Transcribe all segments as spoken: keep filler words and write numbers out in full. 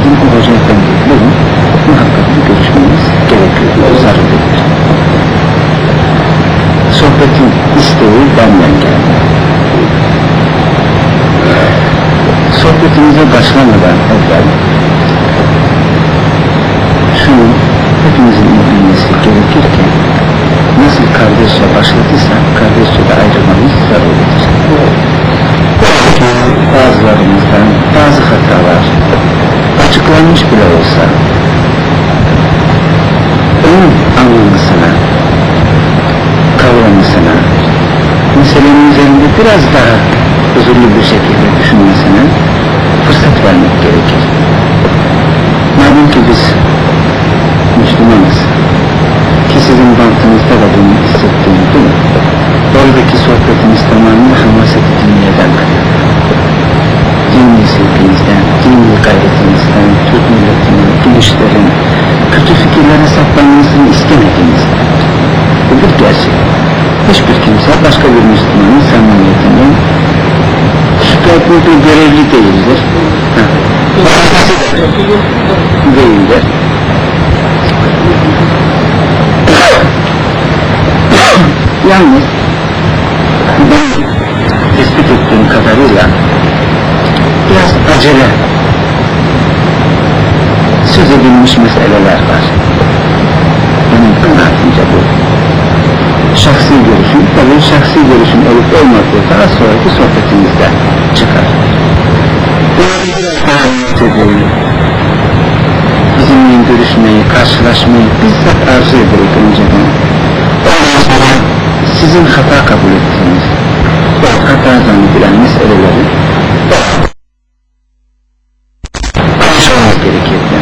için o hoca efendilerin muhakkak bir görüşmemiz gerekiyor, o zaruridir. Sohbetin isteği benden geldi. Sohbetimize başlamadan evvel şunu hepimizin bilmesi gerekir ki nasıl kardeşçe başladıysa kardeşçe de ayrılmamız zaruridir. Bazılarımızdan bazı hatalar açıklanmış bile olsa onun anlamasına, kavramasına, meselenin üzerinde biraz daha huzurlu bir şekilde düşünmesine fırsat vermek gerekir. Madem ki biz Müslümanız ki sizin bantınızda da bunu hissettiğim değil mi? Oradaki sohbetimiz tamamen hamaseti dinleyeden kadar. Dini sevgimizden, dini gayretimizden, Türk milletinin, gençlerin kötü fikirlere saplanmasını istemediğimizden. Bu bir gerçek. Hiçbir kimse başka bir Müslümanın samimiyetinden şüphe etmekle görevli değildir. Ha. Değildir. Yalnız ben tespit ettiğim kadarıyla biraz acele söz edilmiş meseleler var. Benim kanaatimce bu. Şahsi görüşüm, tabii şahsi görüşüm olup olmadığı daha sonraki sohbetimizde çıkar. Bizimle görüşmeyi, karşılaşmayı bizzat arzu ederek önceden ondan sonra sizin hata kabul ettiğiniz o hata zannedilen meseleleri konuşmamız gerekirdi.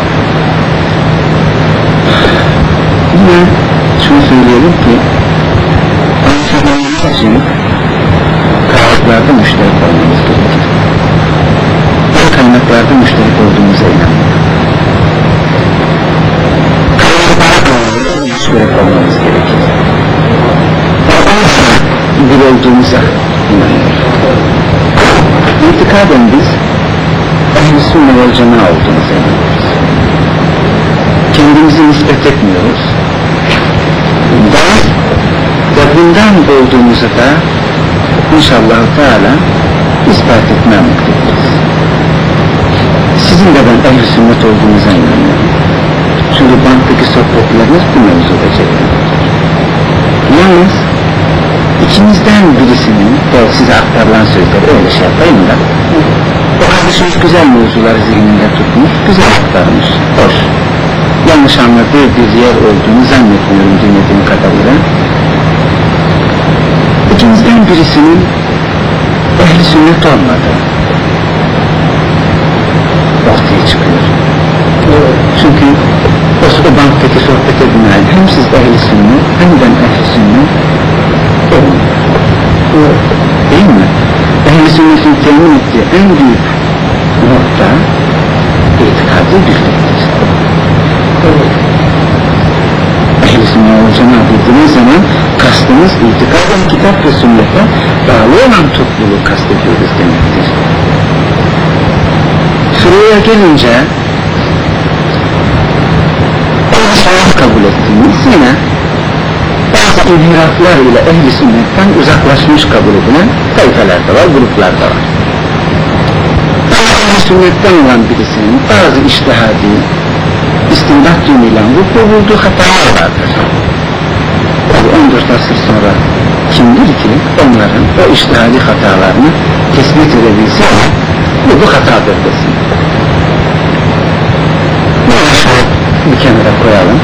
Yine şunu söyleyelim ki anlaşılmamız için kaynaklarda müşterek olmamız gerekir. Bu kaynaklarda müşterek olduğumuza inanmak. Kaynaklarda müşterek olmamız gerekir. Bir olduğumuza inanıyor. İntikaden biz ehl-i sünne vel cema'a olduğumuza inanıyoruz. Kendimizi nispet etmiyoruz. Ve bundan olduğumuzu da inşallah Teala ispat etmeye mutluyuz. Sizin de ben ehl-i sünnet olduğunuza inanıyorum. Çünkü banktaki sohbetleriniz bu mevzuda çekilmiş. Yalnız İçinizden birisinin de size aktarılan sözleri öyle şey yapayım da o kardeşimiz güzel mevzuları zihninde tutmuş, güzel aktarmış, hoş. Yanlış anladığı bir yer olduğunu zannetmiyorum dinlediğim kadarıyla. İçinizden birisinin ehl-i sünnet olmadığı ortaya çıkıyor. Çünkü o banktaki sohbete binaen hem siz ehl-i sünnet hem ben ehl-i sünnet değil mi? Ehl-i sünnetin temin ettiği en büyük nokta itikadı birliktir. Ehl-i sünnet olacağına dediğiniz zaman kastımız itikaden kitap ve sünnete bağlı olan topluluğu kastediyoruz demektir. Şuraya gelince Allah'ı kabul ettiğimiz yine bazı inhiraflar ile ehl-i sünnetten uzaklaşmış kabul edilen tayfeler de var, gruplar da var. Ehl-i sünnetten olan birisinin bazı içtihadi istinbat yönüyle vuku bulduğu hatalar vardır. Tabi on dört asır sonra kimdir ki onların o içtihadi hatalarını tespit edebilse bu bu hatadır desin. Bunu bir kenara koyalım.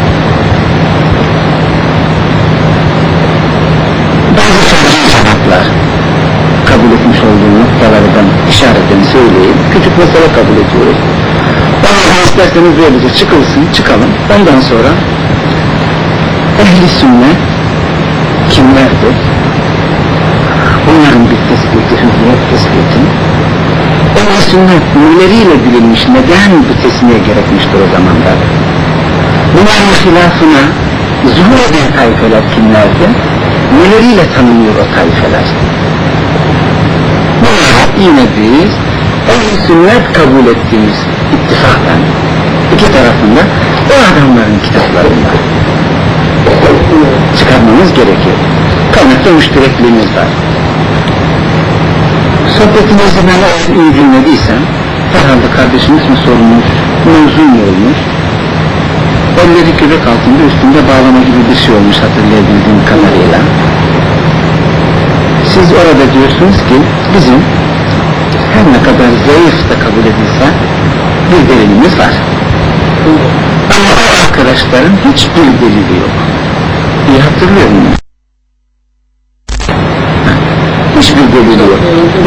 Kabul etmiş olduğu noktalardan işaretlerini söyleyeyim, küçük mesele kabul ediyoruz. Onlardan isterseniz böylece çıkılsın, çıkalım. Ondan sonra ehl-i sünnet kimlerdir? Onların bir tespiti, hüviyet tespiti. Ehl-i sünnet neleriyle bilinmiş, neden bu tesmiye gerekmiştir o zamanda? Bunların hilafına zuhur eden tayfeler kimlerdir? Neleriyle tanınıyor o tayfeler? Bunlara yine biz ehl-i sünnet kabul ettiğimiz ittifaktan iki tarafında o adamların kitaplarında çıkarmamız gerekiyor. Kaynakta müşterekliğimiz var. Sohbetinizi ben iyi dinlediysem herhalde kardeşimiz mi sormuş, mevzu mu olmuş, elleri köpek altında üstünde bağlama gibi bir şey olmuş hatırlayabildiğim kadarıyla. Siz orada diyorsunuz ki bizim her ne kadar zayıf da kabul edilse bir delilimiz var. Ama o arkadaşların hiçbir delili yok. İyi hatırlıyor musun? Hiçbir delili yok.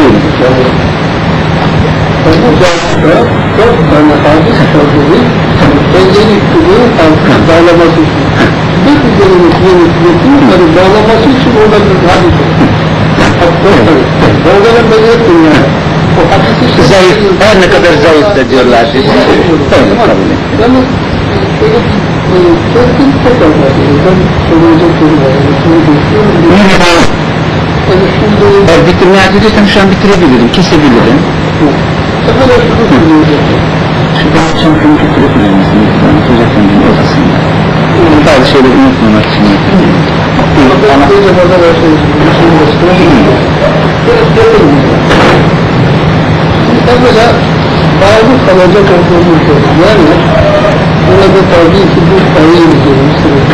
Çok tane hadis sözleri elleri kılığı altına bağlaması için bir üzerimiz yönetmesi bağlaması için orada bir hadis Bolga'nın belli ettim yani o hadisi zayıf, her ne kadar zayıf da diyorlar biz öyle kabul ettim yalnız öyle bir keskin çok olmadı ben söyleyecek soru var eğer bitirmeye hazırlıysam şu an bitirebilirim, kesebilirim Efendim şunu söyleyeceğim şu ben için şunu bitirebilir misiniz? Hoca Efendi'nin odasında bazı şeyleri unutmamak için yapıyorum ama ben de orada var şey mesela bazı kalacak olduğumuz şey yani burada tabii ki bu parayı izliyoruz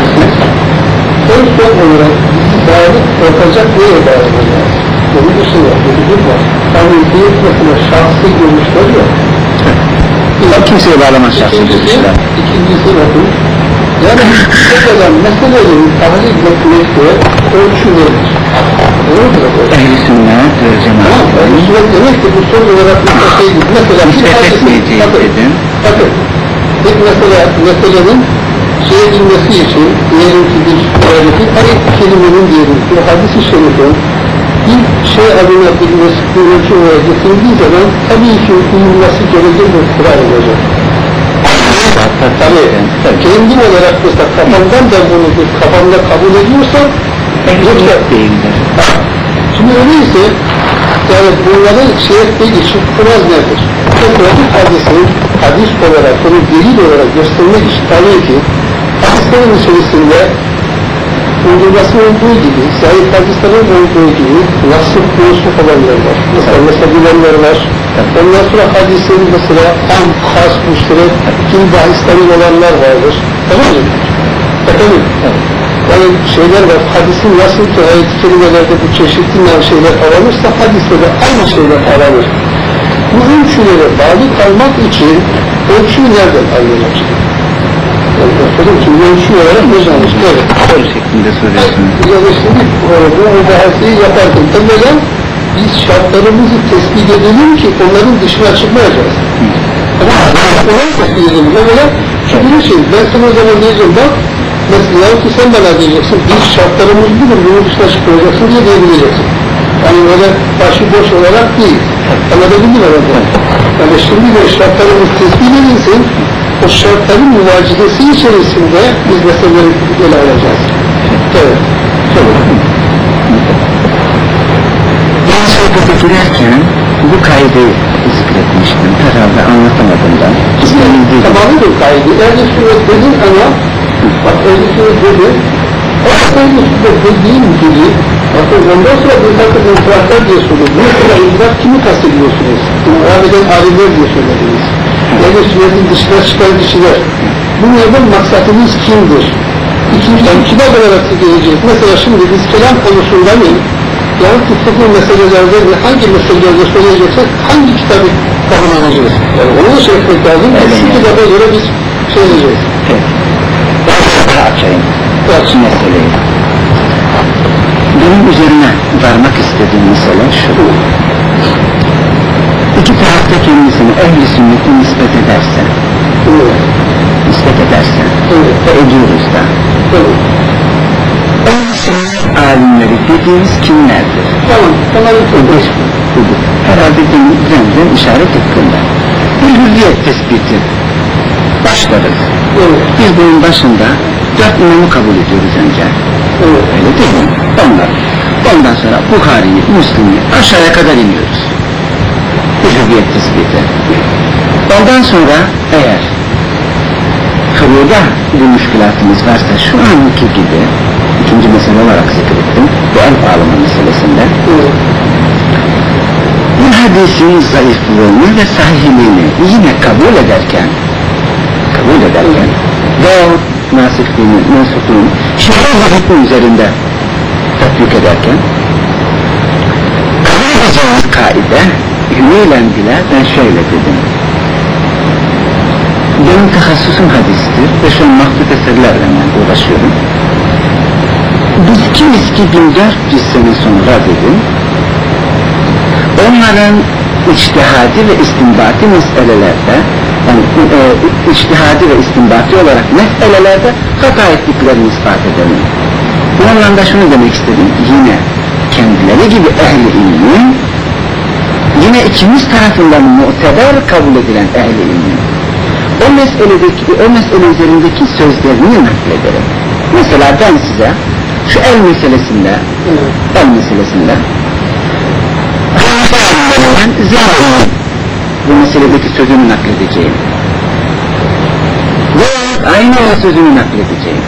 en son olarak bağlı korkacak neye bağlı yani bunun dışı var, bir var tabii ki mesela şahsi görüşler yok ya kimseye bağlamaz şahsi görüşler ikincisi bakın yani bu kadar meselelerin tahlil etmekte ölçü verilir ehl-i sünnet ve cemaat demek ki bu son olarak bir şey değil mesela nispet etmeyeceğiz dedim bakın bir mesela meselenin şeye bilmesi için diyelim ki bir öğreti her kelimenin diyelim ki hadis-i şerifin bir şey adına bilmesi bir ölçü olarak getirildiği zaman tabii ki uyulması gerekir bir kural olacak tabii kendi olarak mesela kafamdan da bunu bir kafamda kabul ediyorsam yoksa değildir şimdi öyleyse yani bunların şey etmek için kural nedir? Mesela bir hadisin hadis olarak onu delil olarak göstermek için tabii ki hadislerin içerisinde uydurması olduğu gibi zayıf hadislerin olduğu gibi nasıl konuşma olanlar var mesela meseleler var ondan sonra hadisin mesela tam khas müşterek kim bahisleri olanlar vardır tamam mı? efendim yani şeyler var hadisin nasıl ki ayet-i kerimelerde bu çeşitli şeyler aranırsa hadiste de aynı şeyler aranır bu ölçülere bağlı kalmak için ölçüyü nereden alınacak? Efendim şimdi ölçü olarak ne zanmış? Evet. soru şeklinde soruyorsunuz Yani şimdi bu mübahaseyi yaparken evvela biz şartlarımızı tespit edelim ki onların dışına çıkmayacağız. Ama onları tespit edelim. Evvela şimdi şey ben sana o zaman diyeceğim bak mesela ki sen bana diyeceksin biz şartlarımız budur bunun dışına çıkmayacaksın diye diyebileceksin. Yani öyle başıboş olarak değil. Anlatabildim herhalde. Yani şimdi de şartlarımız tespit edilsin o şartların muvacihesi içerisinde biz meseleleri ele alacağız. Evet. Ben sohbete girerken bu kaydı zikretmiştim herhalde anlatamadığımdan tamamı bir kaydı. Ehl-i sünnet dedin ama bak ehl-i sünnet dedin o ehl-i sünnet dediğin gibi bakın ondan sonra bir takım infilaklar diye söylediniz. Mesela infilak kimi kastediyorsunuz? Muhammeden alimler diye söylediniz. Ehl-i sünnetin dışına çıkan kişiler. Bunlardan maksatımız kimdir? İkinciden kime olarak geleceğiz? Mesela şimdi biz kelam konusunda mı? Yahut fıkıh meselelerde ve hangi meselelerde söyleyeceksek hangi kitabı kavramamız? Yani onu şey etmek lazım. Şu kitaba göre biz şey edeceğiz. daha açayım şu meseleyi benim üzerine varmak istediğim mesele şu iki tarafta kendisini ehl-i sünnete nispet ederse nispet ederse ve ediyoruz da ehl-i sünnet alimleri dediğimiz kimlerdir? Tamam, tamam. Herhalde zemzem işaret ettiğinde bir hürriyet tespiti başlarız. Evet. Biz bunun başında dört imamı kabul ediyoruz önce. Evet. Öyle değil mi? Onlar. Ondan sonra Bukhari'yi, Müslim'i aşağıya kadar iniyoruz. Bir hürriyet tespiti. Ondan sonra eğer kıvırda bir müşkülatımız varsa şu anki gibi ikinci mesele olarak zikrettim bu el bağlama meselesinde bu hadisin zayıflığını ve sahihliğini yine kabul ederken kabul ederken ve nasipliğini, mensupluğunu şer'i hükmü üzerinde tatbik ederken kabul edeceğimiz kaide yönüyle bile ben şöyle dedim. Benim tahassusum hadistir ve şu an mahdut eserlerle uğraşıyorum. Biz kimiz ki bin dört yüz sene sonra dedim, onların içtihadi ve istinbati meselelerde, yani e, içtihadi ve istinbati olarak meselelerde hata ettiklerini ispat edelim. Bu anlamda şunu demek istedim, yine kendileri gibi ehli ilmin, yine ikimiz tarafından muteber kabul edilen ehli ilmin, o meseledeki, o mesele üzerindeki sözlerini naklederim. Mesela ben size şu el meselesinde, el meselesinde ben Ziya'nın bu meseledeki sözünü nakledeceğim. Ve aynı o sözünü nakledeceğim.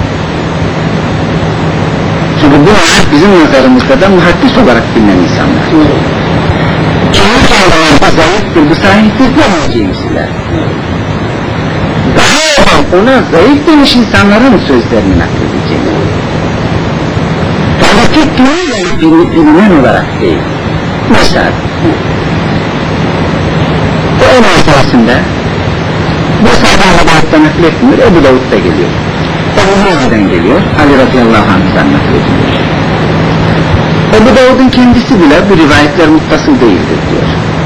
Çünkü bu bizim nazarımızda da muhaddis olarak bilinen insanlar. Kimi kendine zayıftır, bu sahiptir demeyeceğim size. Daha ona zayıf demiş insanların sözlerini nakledeceğim. Tabii tek güvenle bilinen olarak değil. Mesela o en esasında bu sahabe haberden nakletmiyor, Ebu Davud'da geliyor. Ebu Davud'dan geliyor, Ali radıyallahu anh'dan naklediliyor. Ebu Davud'un kendisi bile bu rivayetler muttasıl değildir diyor.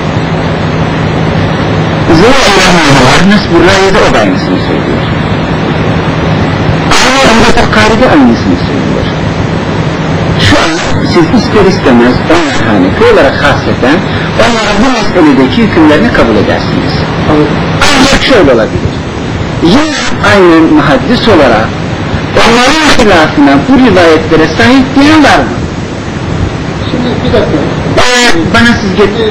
Zeya'nın Nesburra'ya da o da aynısını söylüyor. Ama Ebu Bukhari'de aynısını söylüyor. Şu an siz ister istemez onlar hanefi olarak hasreten onların bu meseledeki hükümlerini kabul edersiniz. Ancak şöyle olabilir. Yine aynı muhaddis olarak onların hilafına bu rivayetlere sahip diyen var mı? Şimdi bir dakika. Ee, bana siz getir.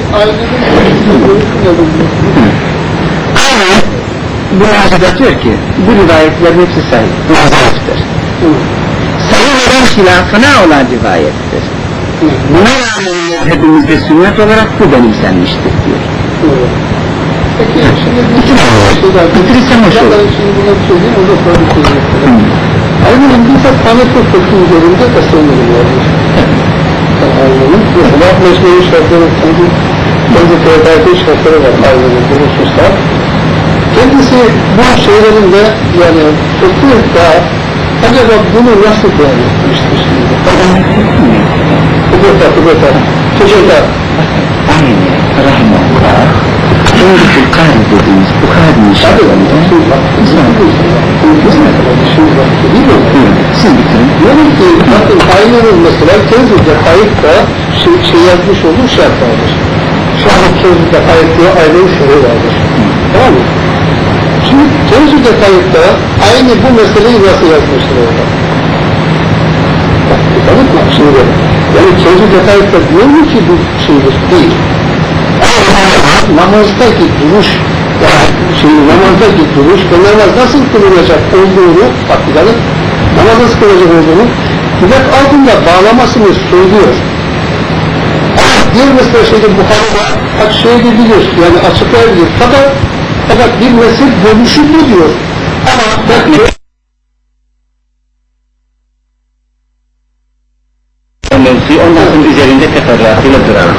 Aynen bu mağazada diyor ki bu rivayetlerin hepsi sahip. Mağazaftır. Sayın olan hilafına olan rivayettir. Buna rağmen hepimizde sünnet olarak bu benimsenmiştir diyor. Peki şimdi bir şey daha. Bitirirsem hoş olur. Ben şimdi buna bir söyleyeyim, o da sonra bir şey yapayım. Aynen bizzat Hanefi fıkhı üzerinde tasarımları varmış. Aynen. Mesela Mecmuri şartları, kendi kendi teodatik şartları var Aynen bu hususlar. Kendisi bu şeylerinde yani fıkhı acaba bunu nasıl beyan etmiştir şimdi? Kıbrıta, Kıbrıta, Kıbrıta. Aynen, rahmetullah. Öğretil Kahri dediğimiz Bukhari'nin şartlarında siz bitirin. Diyorum ki, bakın Aynen mesela Kenzil'de kayıtta şey, şey yazmış olduğu şart vardır. Şu an Kenzil'de kayıt diye Aynen şöyle vardır. Tamam mı? Şimdi Kenzil'de kayıtta aynı bu meseleyi nasıl yazmıştır orada? Bak, tanıtma şimdi. Yani Kenzil'de kayıtta diyor mu ki bu şeydir? Değil. Namazdaki duruş, yani şey, namazdaki duruş ve namaz nasıl kılınacak olduğunu, bak bir tane, namaz nasıl kılınacak olduğunu, millet altında bağlamasını söylüyor. Diğer mesela şeyde Bukhari'de şeyde bilir, yani açıklayabilir. Fakat, fakat bir mesele dönüşü bu diyor. Ama belki ondan sonra üzerinde teferruatıyla duralım.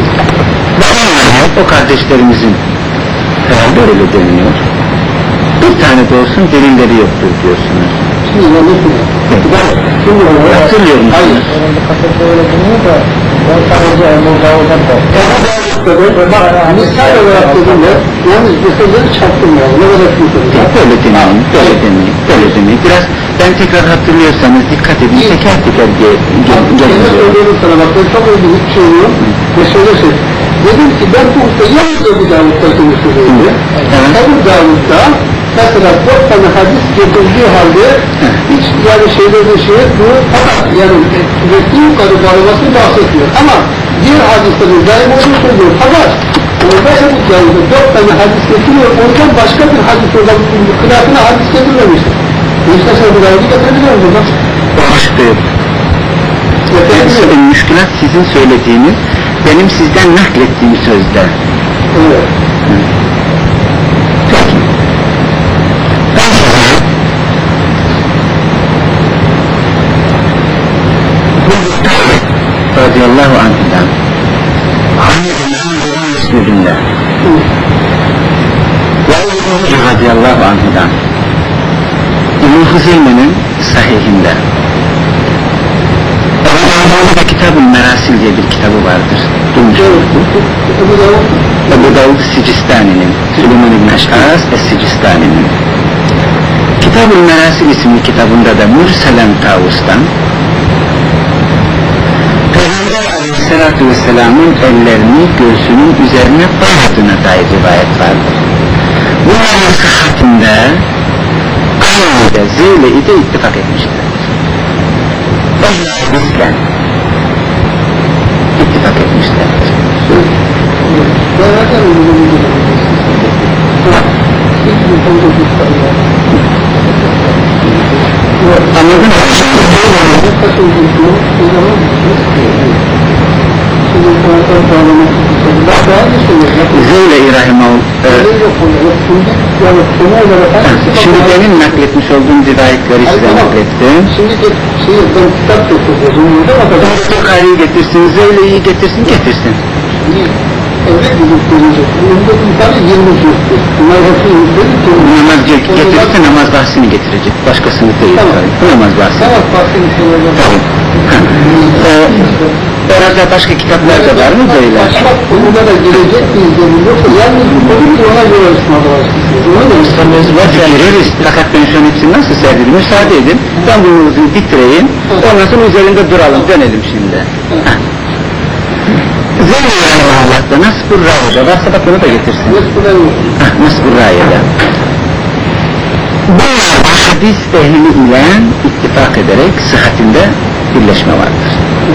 O kardeşlerimizin herhalde öyle deniliyor. Bir tane de olsun delilleri yoktur diyorsunuz. Şimdi ne yapıyor? Ben hatırlıyorum. Hayır. Kasırda öyle deniyor da ben sadece Ebu Davud'dan da. Misal olarak dediğimde yalnız meseleleri çarptırmayalım. Ne kadar büyük. Böyle demeyin, böyle demeyin, böyle demeyin. Biraz ben tekrar hatırlıyorsanız dikkat edin, teker teker gelin. Ben söylüyorum sana bak ben çok öyle bir şey oluyor. Mesele şey. Dedim ki ben bu usta yalnız Ebu Davud'da konuşuyordu. Ebu Davud'da mesela dört tane hadis getirdiği halde hiç yani şeylerde şey etmiyor. Fakat yani sürekli yukarı bağlamasını bahsetmiyor. Ama diğer hadislerin daim olduğunu söylüyor. Fakat Orada yani dört tane hadis getiriyor, oradan başka bir hadis oradan kılaatına hadis getirmemiştir. İstersen bu hadisi getirebiliyor musun? Başlıyor. Yani müşkülat sizin söylediğiniz, benim sizden naklettiğim sözler. Evet. Peki. Radiyallahu anh'dan Resulullah radiyallahu anh'dan İbn-i Huzeyme'nin sahihinde Ebu Kitab-ı Merasil diye bir kitabı vardır. Duymuş musunuz? Ebu Davud Sicistani'nin, Süleyman İbn Eş'as Es-Sicistani'nin Kitab-ı Merasil isimli kitabında da Mürselen Tavus'tan Peygamber Aleyhisselatü Vesselam'ın ellerini göğsünün üzerine bağladığına dair rivayet vardır. Bunların sıhhatinde Kavli'de, Zeyle'yi de ittifak etmişlerdir. Bizden ittifak etmişlerdir. Anladın mı? Zeyle-i Rahimahullah şimdi benim nakletmiş olduğum rivayetleri size naklettim. Şimdi şey, ben kitap tuttum. Bukhari'yi getirsin, Zeyle'yi getirsin, getirsin. Evet, gelecek. Bunda tabi yirmi cüzdür. Bunlar hepsi yüzdedir. Namaz getirirse namaz bahsini getirecek. Başkasını değil. Tamam. Namaz bahsini. Namaz bahsini söyleyeceğim. Tabii. Orada başka kitaplarda var mı böyle? Başka konuda da gelecek bir izlenim yoksa yalnız bu konu ki ona göre ısmarlı başlıyorsunuz. Ona da ısmarlıyoruz. Gireriz. Fakat ben şu an hepsini nasıl serdim? Müsaade edin. Ben bunu uzun bitireyim. Ondan sonra üzerinde duralım. Dönelim şimdi. Zeynep Allah'ta Nasbur Ra'da varsa bak onu da getirsin. Nasbur Ra'da. Bu hadis ehli ile ittifak ederek sıhhatinde birleşme vardır.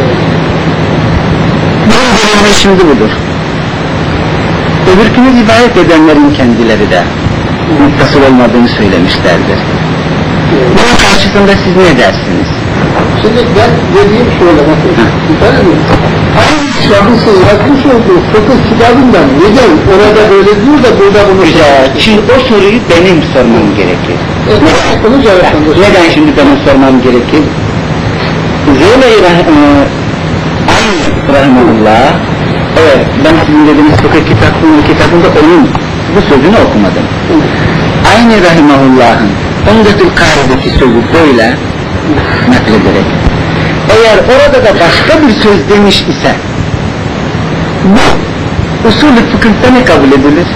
Bunun şimdi budur. Öbürkünü rivayet edenlerin kendileri de muttasıl olmadığını söylemişlerdir. Bunun karşısında siz ne dersiniz? Şimdi ben dediğim şöyle bakın. Aynı şahısı yazmış olduğu fıkıh kitabından neden orada böyle diyor da burada bunu güzel. Şimdi o soruyu benim sormam gerekir. Evet, neden? Onu cevaplandırır. Neden şimdi benim sormam gerekir? Zeyle-i Rahimahullah, evet ben sizin dediğiniz fıkıh kitabının kitabında onun bu sözünü okumadım. Aynı Rahimahullah'ın Umdetül Kâri'deki sözü böyle naklederek, eğer orada da başka bir söz demiş ise bu usulü fıkıhta ne kabul edilir?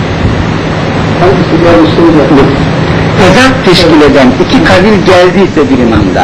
Bu tezat teşkil eden iki kavil geldiyse bir imamda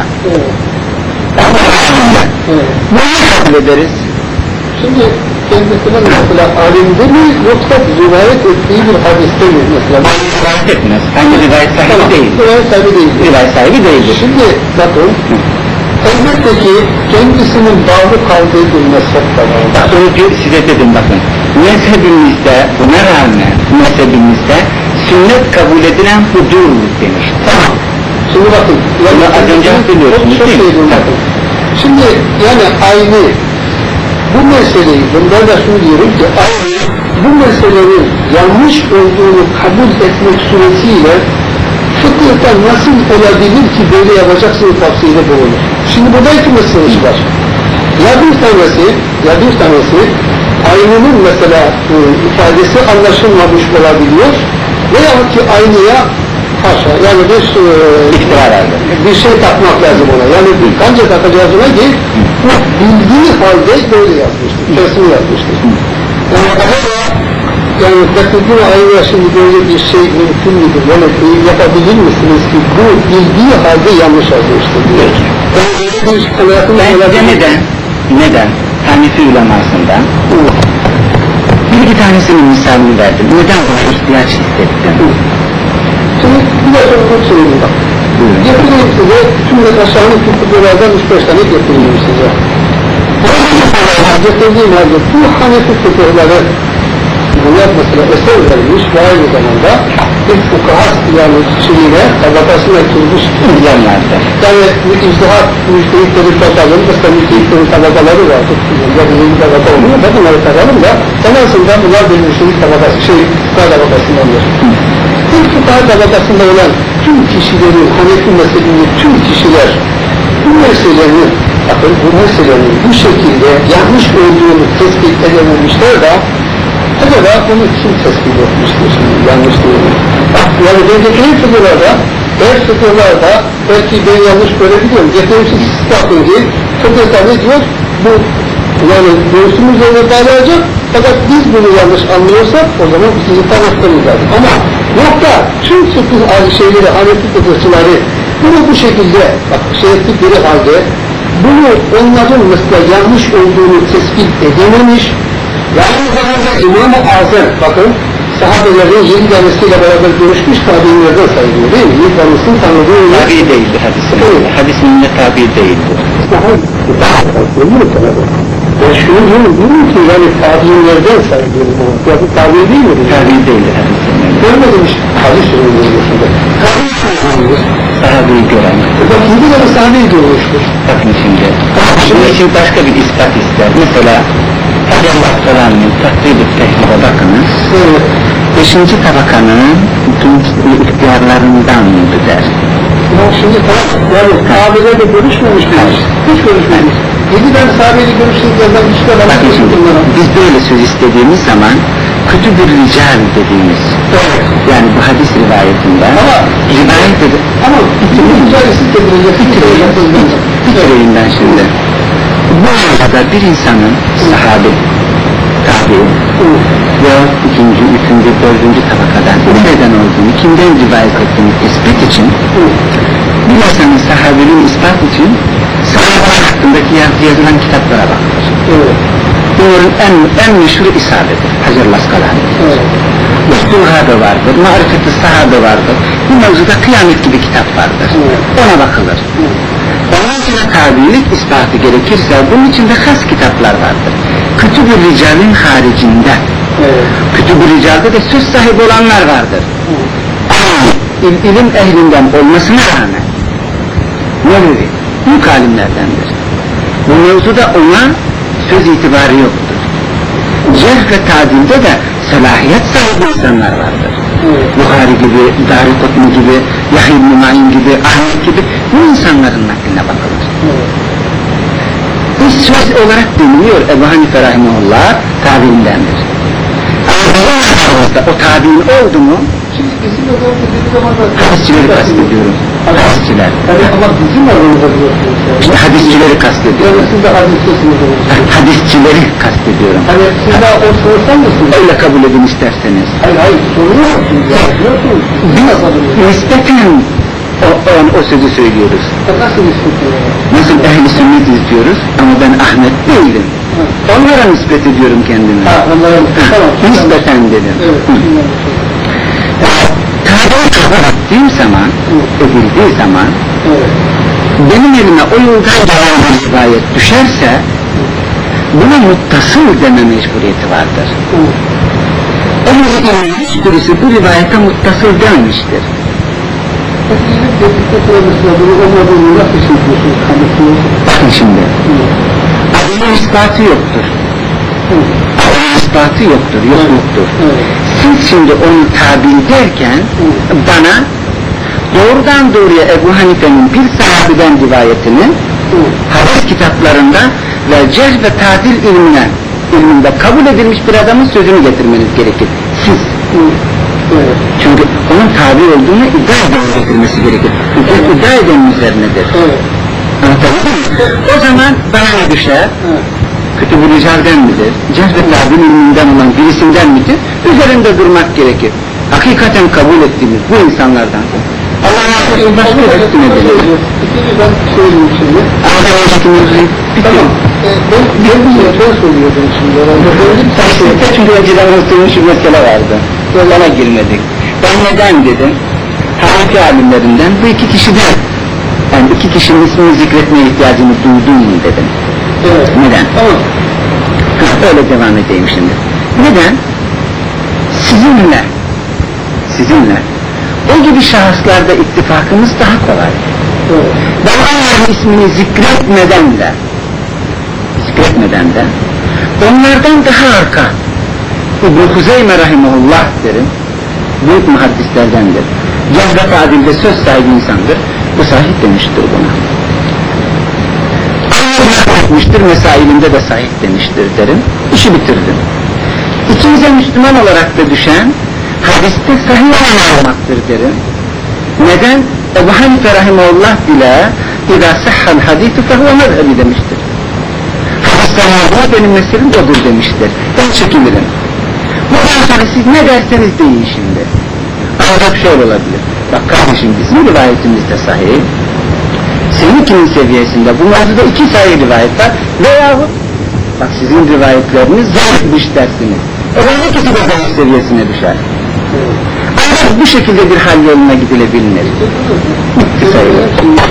bunu kabul ederiz. Şimdi kendisinin mesela alimde mi yoksa rivayet ettiği bir hadiste mi mesela? Rivayet etmez. Hangi rivayet sahibi değil. Rivayet sahibi değil. Rivayet sahibi değildir. Şimdi bakın, elbette ki kendisinin bağlı kaldığı bir mezhep var. Bak onu size dedim bakın. Mezhebimizde buna rağmen mezhebimizde sünnet kabul edilen budur demiş. Tamam. Şimdi bakın. Yani az önce hatırlıyorsunuz değil mi? Şimdi yani aynı bu meseleyi, bundan da şunu diyorum ki aynı bu meselenin yanlış olduğunu kabul etmek suretiyle fıkıhta nasıl olabilir ki böyle yapacaksın tavsiyede bulunur. Şimdi burada iki mesele var. Ya bir tanesi, ya bir tanesi aynının mesela e, ifadesi anlaşılmamış olabiliyor veyahut ki aynıya haşa yani bir e, İktidar aldı. bir şey takmak lazım ona. Yani bir kanca takacağız ona ki bildiği halde böyle yapmıştır. Kesin yapmıştır. Yani acaba yani takıldığın aynı şimdi böyle bir şey mümkün müdür? Yani yapabilir misiniz ki bu bildiği halde yanlış yazmıştır diyor. Yani bir kanatın ben size neden? Neden? Hanefi ulemasından bir iki tanesinin misalini verdim. Neden buna ihtiyaç hissettim? Şimdi bir de çok söyleyeyim bak. Getireyim size, tüm aşağının fıkıhlardan üç beş tane getireyim size. Getirdiğim halde bu Hanefi fıkıhları bunlar mesela eser verilmiş ve aynı zamanda bir fukaha yani içeriğine tabakasına kurmuş İzleyenlerde. yani mütizdihat müşterikleri bakalım, mesela müşteriklerin tabakaları vardır. Yazılı bir tabaka oluyor da bunları takalım da en azından bunlar bir müşterik tabakası, şey, fukaha tabakasındandır. İlk fukaha tabakasında olan tüm kişilerin, Hanefi mezhebinin tüm kişiler bu meselenin, bakın bu meselenin bu şekilde yanlış olduğunu tespit edememişler de acaba bunu kim tespit etmiştir şimdi, yanlış değil mi? Yani bendeki fıkıhlarda, her fıkıhlarda belki ben yanlış görebiliyorum, getirmişsiz ispatın değil, fıkıhta ne diyor? Bu yani göğsümüz üzerine bağlayacak, fakat biz bunu yanlış anlıyorsak o zaman sizi tanıştırmamız lazım. Ama yok da tüm fıkıh şeyleri, Hanefi fıkıhçıları bunu bu şekilde bak, şey ettikleri halde bunu onların mesela yanlış olduğunu tespit edememiş ve aynı zamanda İmam-ı Azam bakın sahabelerin yedi tanesiyle beraber görüşmüş tabiinlerden sayılıyor değil mi? Yedi tanesini tanıdığı Tabi değildi hadisin. Evet. Hadisinle tabi değildi. Ben şunu diyorum, diyorum ki yani tabiinlerden sayılıyor bu. Ya bu tabi değil mi? Tabi değildi hadisin. Görmedim işte. Hadis ürünlüğünde. Tabi sayılıyor. Sahabeyi gören. Bak yedi tane sahabeyi görmüştür. Bakın şimdi. Bunun için başka bir ispat ister. Mesela Allah falanın takdir-i tehlibe bakınız. Evet. Beşinci tabakanın ihtiyarlarından mıydı der. Ya şimdi tamam, yani sahabelerle görüşmemiş miyiz? Hiç görüşmemiş. Yedi tane sahabeyle görüştüklerden hiç de bana Bakın şimdi, biz böyle söz istediğimiz zaman kötü bir rical dediğimiz, evet. yani bu hadis rivayetinde Ama rivayet edip ama bütün hikayesi getirilecek bitireyim ben şimdi. Bu arada bir insanın sahabe, tabi ve ikinci, üçüncü, dördüncü tabakadan nereden olduğunu, kimden rivayet ettiğini tespit için bir insanın sahabeliğini ispat için sahabeler hakkındaki yazılan kitaplara bakılır. Evet. Bunların en, en meşhur isabedir, Hacer Laskalani. Evet. Ustuha da vardır, Marifet-i Sahabe vardır. Bu mevzuda kıyamet gibi kitap vardır. Evet. Ona bakılır. Evet. Ondan sonra tabiilik ispatı gerekirse bunun içinde has kitaplar vardır. Kötü bir ricalin haricinde, Evet. kötü bir ricalde de söz sahibi olanlar vardır. Evet. Ama il, ilim ehlinden olmasına rağmen Nevevi büyük alimlerdendir. Bu mevzuda ona söz itibarı yoktur. Cerh ve tadilde de selahiyet sahibi insanlar vardır. Evet. Buhari gibi, Darikutni gibi, Yahya ibn Ma'in gibi, Ahmet gibi bu insanların nakline bakılır. Evet. Bu söz olarak deniliyor Ebu Hanife Rahimahullah tabiindendir. Ama o tabiin oldu mu? Şimdi bizim adamımız dediği zaman da Hadisçileri kastediyorum. Hadisçiler. Yani ama bizim adamımızda diyorsunuz yani. İşte hadisçileri kastediyorum. Yani siz de hadistesiniz. Hadisçileri kastediyorum. Hani siz daha o sorusan mısınız? Öyle kabul edin isterseniz. Hayır hayır soruyor musunuz? Ya diyorsunuz. Biz nispeten o, o, o sözü söylüyoruz. Nasıl istiyorsunuz? Nasıl ehli sünnet izliyoruz ama ben Ahmet değilim. Onlara nispet ediyorum kendimi. Ha onların tamam. Nispeten dedim. Evet. Tabi'yi kabul ettiğim zaman, edildiği zaman Evet. benim elime o yoldan devam eden rivayet düşerse buna muttasıl deme mecburiyeti vardır. Onun için hiçbirisi bu rivayete muttasıl dememiştir. Peki ilim dedikte sorumlusuna bunu olmadığını nasıl çekiyorsunuz? Bakın şimdi, adının ispatı yoktur. Adının ispatı yoktur, yokluktur. Siz şimdi onu tabi derken bana doğrudan doğruya Ebu Hanife'nin bir sahabeden rivayetini hadis kitaplarında ve cerh ve tadil ilmine, ilminde kabul edilmiş bir adamın sözünü getirmeniz gerekir. Siz. Evet. Çünkü onun tabi olduğunu iddia getirmesi gerekir. Hüccet iddia edenin üzerinedir. Evet. Anlatabildim mi? O zaman bana ne düşer? Evet. Kötü bir ricalden midir? Cerh ve tadil ilminden olan birisinden midir? Üzerinde durmak gerekir. Hakikaten kabul ettiğimiz bu insanlardan. Allah'ın arkasını başka bir üstüne gelir. İkinci ben söyleyeyim şimdi. Allah'ın arkasını bitireyim. Tamam. Ee, ben, ben bir yerde söylüyordum şimdi. Taksirte çünkü önceden unutulmuş bir mesele vardı. Ona girmedik. Ben neden dedim? Hanefi alimlerinden bu iki kişiden, yani iki kişinin ismini zikretmeye ihtiyacını duydum mu dedim. Evet. Neden? Tamam. Öyle devam edeyim şimdi. Neden? sizinle sizinle o gibi şahıslarda ittifakımız daha kolay. Ben onların ismini zikretmeden de zikretmeden de onlardan daha arka İbn-i Huzeyme rahimahullah derim, büyük muhaddislerdendir, cezret adilde söz sahibi insandır, bu sahip demiştir buna. Etmiştir, mesailinde de sahip demiştir derim, işi bitirdim. İkimize Müslüman olarak da düşen hadiste sahih olmaktır derim. Neden? Ebu Hanife rahimahullah bile اِذَا سَحَّ الْحَدِيثُ فَهُوَ مَذْهَبِ demiştir. Hadis benim meselem odur demiştir. Ben çekilirim. Bundan sonra siz ne derseniz deyin şimdi. Ancak şöyle olabilir. Bak kardeşim bizim rivayetimiz de sahih. Senin kimin seviyesinde? Bunlarda da iki sahih rivayet var. Veyahut bak sizin rivayetleriniz zayıfmış dersiniz. O zaman ikisi de zayıf seviyesine düşer. Ancak bu şekilde bir hal yoluna gidilebilir. Bitti sayılır.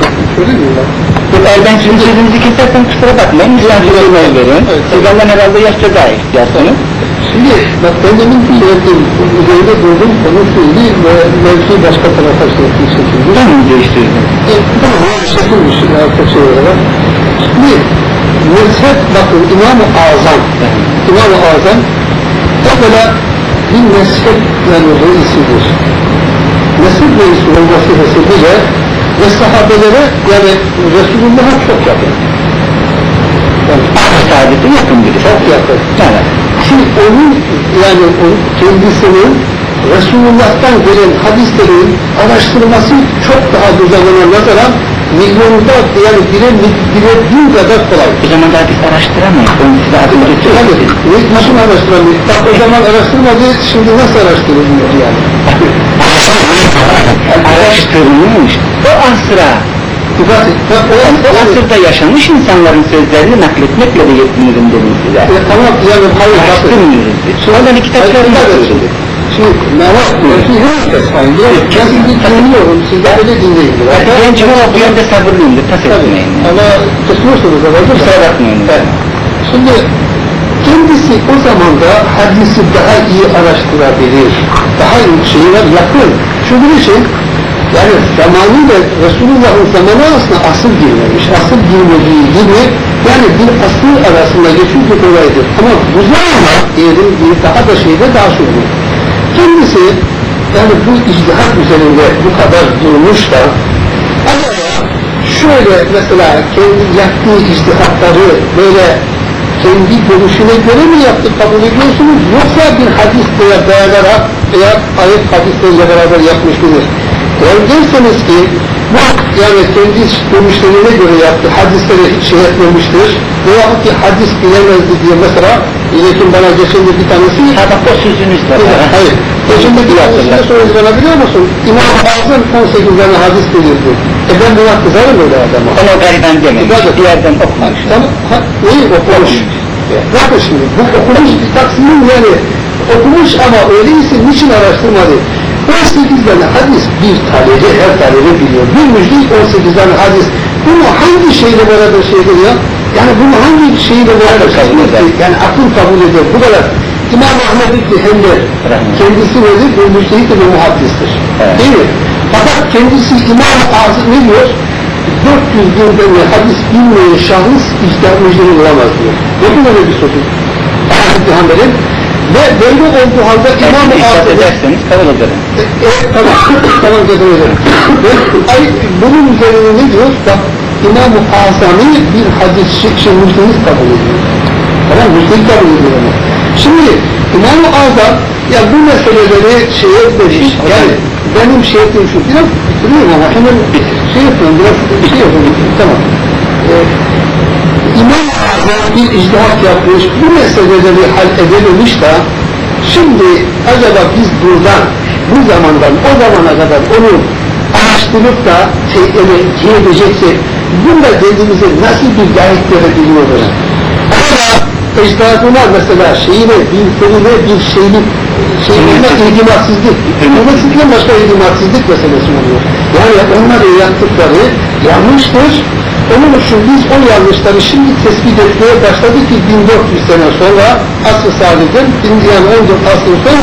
Ben sizin sözünüzü kesersen kusura bakmayın. Lütfen söylemeyi verin. Siz benden herhalde yaşça daha ihtiyarsanız. Şimdi bak ben demin söyledim, üzerinde durdum, onun söylediği ve mevzuyu başka tarafa çektiği şekilde. Ben mi değiştirdim? E, tamam, bir şekilmiş artık şey olarak. Şimdi, mezhep, bakın İmam-ı Azam, İmam-ı Azam, evvela bir mezhep yani reisidir. Mezhep reisi olması hasebiyle ve sahabelere yani Resulullah'a çok yakın. Yani saadete yakın biri. Çok yakın. Evet. Şimdi onun yani o kendisinin Resulullah'tan gelen hadislerin araştırması çok daha bu zamana nazaran milyonda yani bire, bire bin kadar kolay. O zaman da hadis araştıramayız. Onu size adım getiriyoruz. Evet. Nasıl araştıramayız? Bak o zaman araştırmadı, şimdi nasıl araştırılıyor yani? Araştırılmış. O asra O, o, o asırda yaşamış insanların sözlerini nakletmekle de yetmiyorum dedim size. E, tamam yani hayır araştırmıyoruz biz. Sonradan kitaplarını şimdi. Şimdi Mehmet Mevzi herkes aynı. Ben sizi dinliyorum, siz de öyle dinleyin. Gencim ama bu yönde sabırlıyımdır, tas etmeyin. Ama kısmıyorsunuz ama kusura bakmayın. Şimdi kendisi o zaman da hadisi daha iyi araştırabilir. Daha iyi şeyler yakın. Çünkü bir şey yani zamanıyla Resulullah'ın zamanı aslında asıl girmemiş. Asıl girmediği gibi yani bir asıl arasında geçince kolaydır. Ama bu zamanda diyelim bir daha da şeyde daha şöyle. Kendisi yani bu icdihat üzerinde bu kadar durmuş da acaba şöyle mesela kendi yaptığı icdihatları böyle kendi görüşüne göre mi yaptı kabul ediyorsunuz yoksa bir hadisle dayanarak veya ayet hadislerle beraber yapmış mıdır? Eğer derseniz ki bu yani kendi görüşlerine göre yaptı, hadisleri hiç şey etmemiştir veya ki hadis bilemezdi diye mesela iletim bana geçen bir tanesi ha bak o sözünüz var. Hayır, geçen bir tanesinde söyledi bana biliyor musun? İmam-ı Azam on sekiz tane hadis bilirdi. E ben buna kızarım öyle adama. Onu gariban demeyin, bir yerden okumamış. Tamam, neyi okumuş? Bakın şimdi, bu okumuş bir taksimin yani okumuş ama öyleyse niçin araştırmadı? on sekiz tane hadis bir talebe, her talebe biliyor. Bir müjde on sekiz tane hadis. Bunu hangi şeyle beraber şey ediyor? Yani bunu hangi şeyle beraber kabul eder? Yani akıl kabul eder. Bu kadar. İmam Ahmed İbni Hanbel kendisi nedir? Bir müjde bir muhaddistir. Evet. Değil mi? Fakat kendisi İmam-ı Azam ne diyor? dört yüz binden hadis bilmeyen şahıs ictihad müjdeni bulamaz diyor. Bakın öyle bir sözü. Ahmed İbni Hanbel'in ve böyle olduğu halde İmam-ı Azam ederseniz kabul ederim. Evet, tamam, tamam kabul ederim. Ay, bunun üzerine ne diyor? Bak, İmam-ı Azam'ı bir hadis şey müjdeniz kabul ediyor. Tamam, müjdeni kabul ediyor ama. Şimdi İmam-ı Azam ya bu meseleleri şey etmemiş, yani benim şey ettiğim şu, biraz bitiriyorum ama hemen şey yapıyorum, biraz şey yapıyorum, tamam. Ee, İmam-ı Azam bir icdihat yapmış, bu meseleleri hal edememiş de, şimdi acaba biz buradan, bu zamandan o zamana kadar onu araştırıp da şey edeceksek, bunda kendimize nasıl bir gayet görebiliyoruz? Acaba ecdadına mesela şeyine, bir ferine, bir şeylik, şeyine ilgimatsizlik, ilgimatsizlikle başka ilgimatsizlik meselesi oluyor. Yani onları yaptıkları yanlıştır. Onun için biz o yanlışları şimdi tespit etmeye başladık ki bin dört yüz sene sonra asr-ı saadet'in yani on dört asır sonra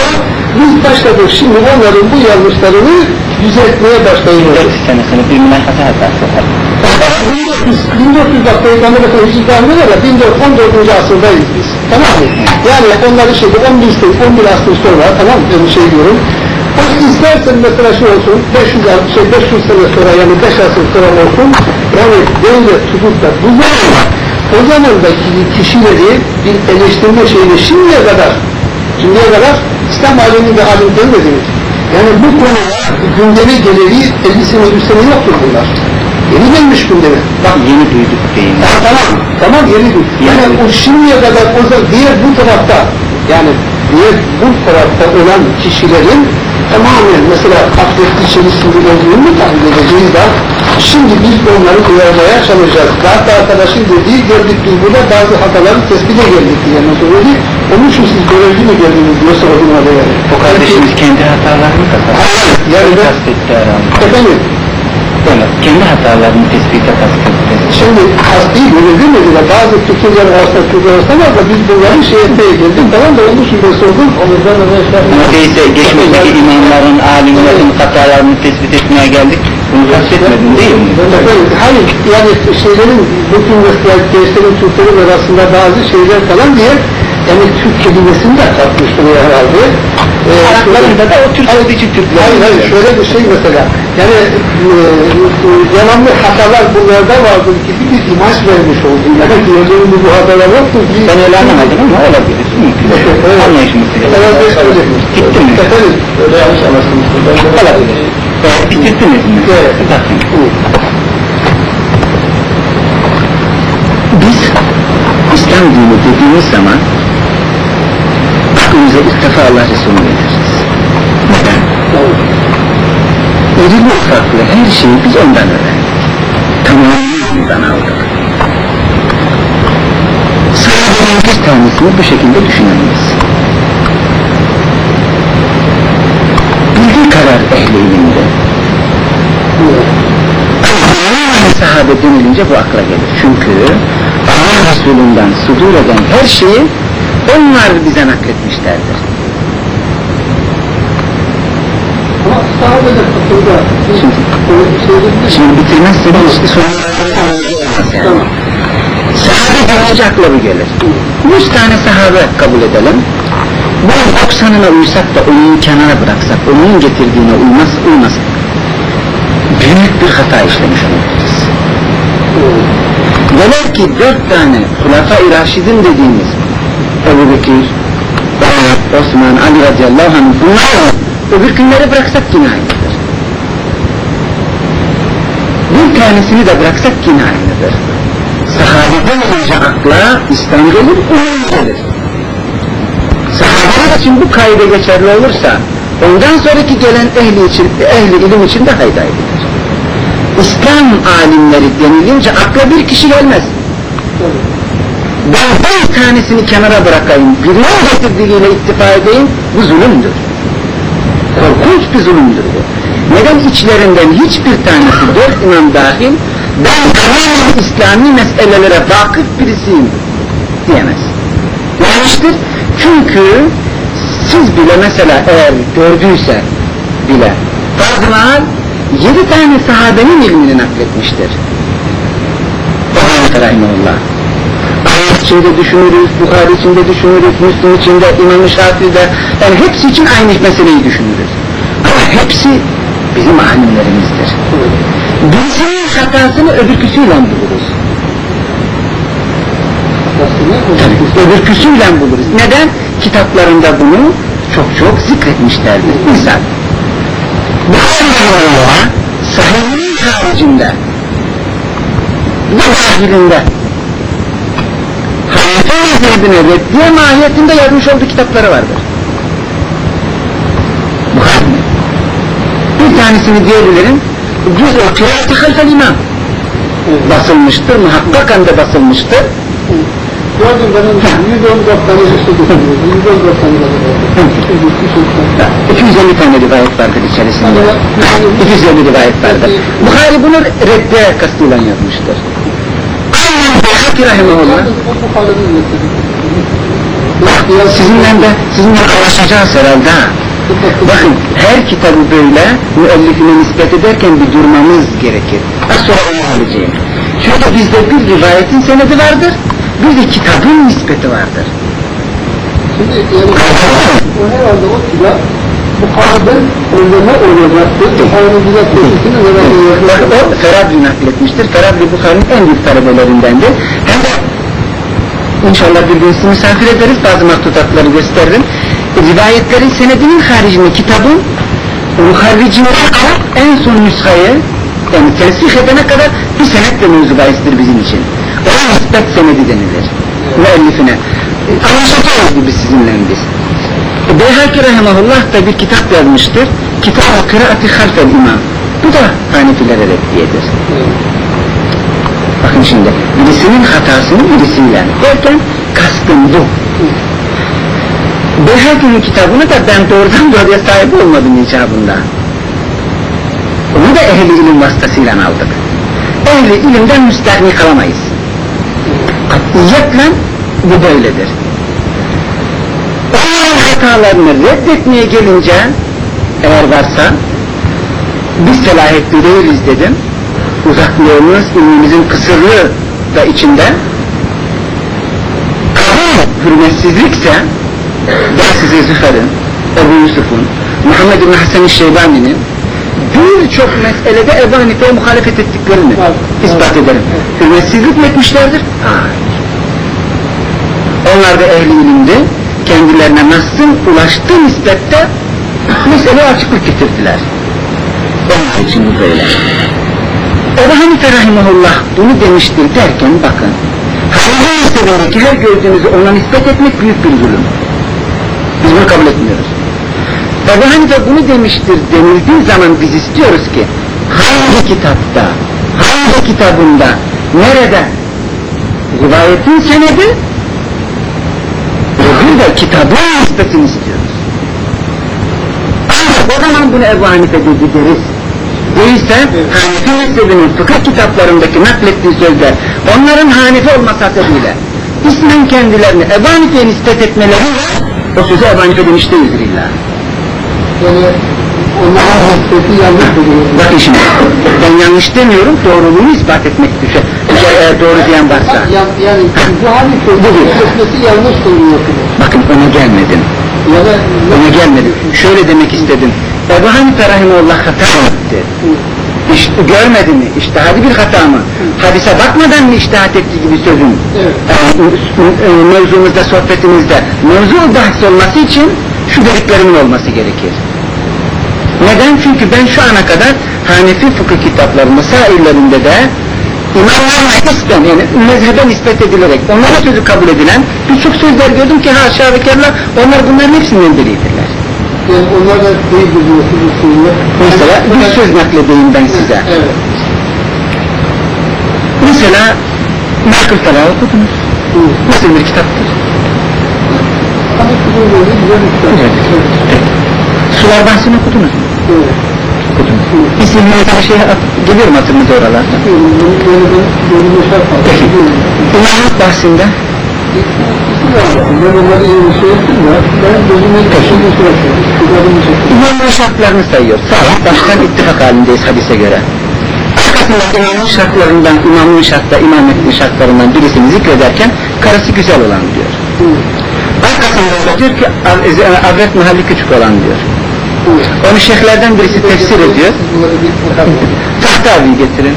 Biz başladık şimdi onların bu yanlışlarını düzeltmeye başlayıyoruz. dört yüz senesinin bir mülahata hatası var. bin dört yüz bak Peygamber Efendimiz İbrahim'de var ya bin dört yüz on dördüncü asırdayız biz. Tamam mı? Yani onları şimdi on bir, on bir asır sonra tamam mı? Ben şey diyorum. O istersen mesela şey olsun beş yüz, şey beş yüz sene sonra yani beş asır sonra olsun yani devlet tutup da bu zaman o zamandaki kişileri bir eleştirme şeyini şimdiye kadar şimdiye kadar İslam aleminde alim görmediniz. Yani bu konuda gündeme geleli elli sene yüz sene yoktur bunlar. Yeni gelmiş gündeme. Bak Yeni duyduk değil. ya, tamam, tamam yeni duyduk. Yani o şimdiye kadar o zaman diğer bu tarafta yani diğer bu tarafta olan kişilerin tamamen mesela aklet içerisinde olduğunu tahmin edeceğiz de şimdi biz onları uyarmaya çalışacağız. Hatta arkadaşın dediği gördük biz burada bazı hataları tespite geldik diye söyledi. Onun için siz görevli mi geldiniz diye sordum orada yani. O kardeşimiz kendi hatalarını kazandı. Yani ben Kastetti herhalde. efendim Böyle kendi hatalarını tespite kastetti. şimdi kasti görevli mi diye bazı fikirler arasında fikirler arasında var da biz bunların şey etmeye geldik tamam da onun için ben sordum. Onlardan da Neredeyse geçmişteki imamların, alimlerin hatalarını tespit etmeye geldik. Bunu kastetmedin değil mi? Efendim, hayır yani şeylerin bugün mesela gençlerin Türklerin arasında bazı şeyler falan diye yani Türk kelimesini de katmıştır herhalde. Ee, Araplarında da o Türk olduğu için Türkler. Hayır hayır şöyle bir şey mesela yani e, e, yalanlı hatalar bunlarda vardır gibi bir imaj vermiş oldu. Yani diğerlerinde bu hatalar yoktur. Ben öyle anlamadım ama olabilir. Anlayışımız öyle. Gitti mi? Efendim öyle yanlış anlaşılmıştır. Olabilir. Bitirdiniz mi? Evet. Bakın. Biz İslam dini dediğimiz zaman aklımıza ilk defa Allah Resulü'nü getiririz. Neden? Erili ufaklı her şeyi biz ondan öğrendik. Tamamen ondan aldık. Sahabenin bir tanesini bu şekilde düşünemeyiz. Bildiği kadar ehli ilimde. Sahabe denilince bu akla gelir. Çünkü Allah Resulü'nden sudur eden her şeyi onlar bize nakletmişlerdir. Ama sahabede katılda Şimdi, şimdi bitirmezseniz işte sonuna yani. Sahabe deyince akla bu gelir. Yüz tane sahabe kabul edelim. Bu doksanına uysak da onun kenara bıraksak, onun getirdiğine uymaz, uymasak büyük bir hata işlemiş olabiliriz. Velev ki dört tane Hulafâ-i Raşidin dediğimiz Ebu Bekir, Ömer, Osman, Ali radıyallahu anh bunlar öbür günleri bıraksak yine aynıdır. Bir tanesini de bıraksak yine aynıdır. Sahabeden önce akla İslam gelir, iman gelir. Sahabeler için bu kaide geçerli olursa ondan sonraki gelen ehli, için, ehli ilim için de haydaydıdır. İslam alimleri denilince akla bir kişi gelmez. Ben bir tanesini kenara bırakayım, birinin getirdiğiyle iktifa edeyim, bu zulümdür. Korkunç bir zulümdür bu. Neden içlerinden hiçbir tanesi dört imam dahil, ben tamamen İslami meselelere vakıf birisiyim diyemez. Yanlıştır. Çünkü siz bile mesela eğer gördüyse bile Fazıl yedi tane sahabenin ilmini nakletmiştir. Buhari rahimehullah. Ahmet içinde düşünürüz, Bukhari içinde düşünürüz, Müslim içinde, İmam-ı Şafii'de, yani hepsi için aynı meseleyi düşünürüz. Ama hepsi bizim alimlerimizdir. Birisinin hatasını öbürküsüyle buluruz. Tabii, öbürküsüyle buluruz. Neden? Kitaplarında bunu çok çok zikretmişlerdir. Misal, Bukhari'nin sahihinin haricinde, dahilinde, Hanife mezhebine reddiye mahiyetinde yazmış olduğu kitapları vardır. Bukhari. Bir tanesini diyebilirim, Cüz-ü Kıraat-ı Halfel İmam basılmıştır, muhakkakan da basılmıştır. Gördüm benim yüz on dört tane üstü yüz on dört tane iki yüz elli tane rivayet vardır içerisinde. iki yüz elli rivayet vardır. Bukhari bunu reddiye kastıyla yazmıştır. Beyhaki rahimahullah. Sizinle de sizinle anlaşacağız herhalde. Bakın her kitabı böyle müellifine nispet ederken bir durmamız gerekir. Az sonra onu alacağım. Şöyle bizde bir rivayetin senedi vardır, bir de kitabın nispeti vardır. Şimdi yani o herhalde o kitap Bukhari'den önleme olacaktır. Bukhari'nin bize tesisini öğrenmeye Bak o Ferabri nakletmiştir. Ferabri Bukhari'nin en büyük talebelerindendir. Hem de İnşallah bir gün sizi misafir ederiz, bazı maktutatları gösteririm. Rivayetlerin senedinin haricinde kitabın muharricine alıp en son nüshayı, yani tensih edene kadar bir senet de mevzu bahistir bizim için. Ona nispet senedi denilir müellifine. Anlaşacağız gibi sizinle biz. Beyhaki Rahimahullah da bir kitap yazmıştır. Kitab-ı Kıraati Halfel İmam. Bu da Hanefilere reddiyedir. Bakın şimdi, birisinin hatasını birisiyle derken kastım bu. Beyhaki'nin kitabını da ben doğrudan doğruya sahip olmadım icabında. Onu da ehli ilim vasıtasıyla aldık. Ehli ilimden müstahni kalamayız. Katiyetle bu böyledir. Onların hatalarını reddetmeye gelince, eğer varsa, biz selahiyetli değiliz dedim. Uzaklığımız, ilmimizin kısırlığı da içinde, hürmetsizlikse, ben size Züfer'in, Ebu Yusuf'un, Muhammed bin Hasan-ı Şeybani'nin birçok meselede Ebu Hanife'ye muhalefet ettiklerini ispat ederim. Hürmetsizlik mi etmişlerdir? Hayır. Onlar da ehli ilimdi, kendilerine Nas'ın ulaştığı nispette meseleyi açıklık getirdiler. Onun için bu böyle. Ebu Hanife Rahimahullah bunu demiştir derken bakın, Hanefi mezhebindeki her gördüğünüzü ona nispet etmek büyük bir zulüm. Biz bunu kabul etmiyoruz. Ebu Hanife bunu demiştir denildiği zaman biz istiyoruz ki hangi kitapta, hangi kitabında, nerede rivayetin senedi ve bir de kitabın nispetini istiyoruz. Ancak o zaman bunu Ebu Hanife dedi deriz. Değilse Hanefi mezhebinin fıkıh kitaplarındaki naklettiği sözler onların Hanefi olması hasebiyle ismen kendilerini Ebu Hanife'ye nispet etmeleri o sözü Ebu Hanife demiş değildir illa. Yani onların nispeti yanlış oluyor. Bakın şimdi ben yanlış demiyorum, doğruluğunu ispat etmek düşer. Eğer doğru diyen varsa. Yani, yani bu Hanife'nin nispeti yanlış oluyor. Bakın ona gelmedim. Ya da Ona gelmedim. Şöyle demek istedim. Ebu Hanife Rahimullah hata etti. İşte, görmedi mi? İçtihadi bir hata mı? Hadise bakmadan mı içtihat ettiği gibi sözün? Evet. E, e, mevzumuzda, sohbetimizde mevzu bahs olması için şu dediklerimin olması gerekir. Neden? Çünkü ben şu ana kadar Hanefi fıkıh kitaplarında, sairlerinde de İmamlarına ispen, yani mezhebe nispet edilerek onlara sözü kabul edilen birçok sözler gördüm ki haşa ve kella onlar bunların hepsinden biriydiler. Yani onlar da değildir diyorsunuz usulüyle. Mesela bir söz nakledeyim ben size. Evet. Mesela Nakıl Felah okudunuz. Evet. Nasıl bir kitaptır? Ama kızım böyle güzel bir kitap. Evet. Sular Bahsi'ni okudunuz mu? Evet. Okudunuz. İsimleri bir şey geliyor mu hatırınıza oralarda? Peki. İmamlık bahsinde? Ben onları iyi şey ettim ya, ben gözüme kaşındı sürekli. İmamın şartlarını sayıyor. Sağ baştan ittifak halindeyiz hadise göre. Arkasında imamın şartlarından, imamın şartta, imametin şartlarından birisini zikrederken karısı güzel olan diyor. Arkasında da diyor ki avret mahalli küçük olan diyor. Onu şeyhlerden birisi tefsir ediyor. Tahta abi getirin.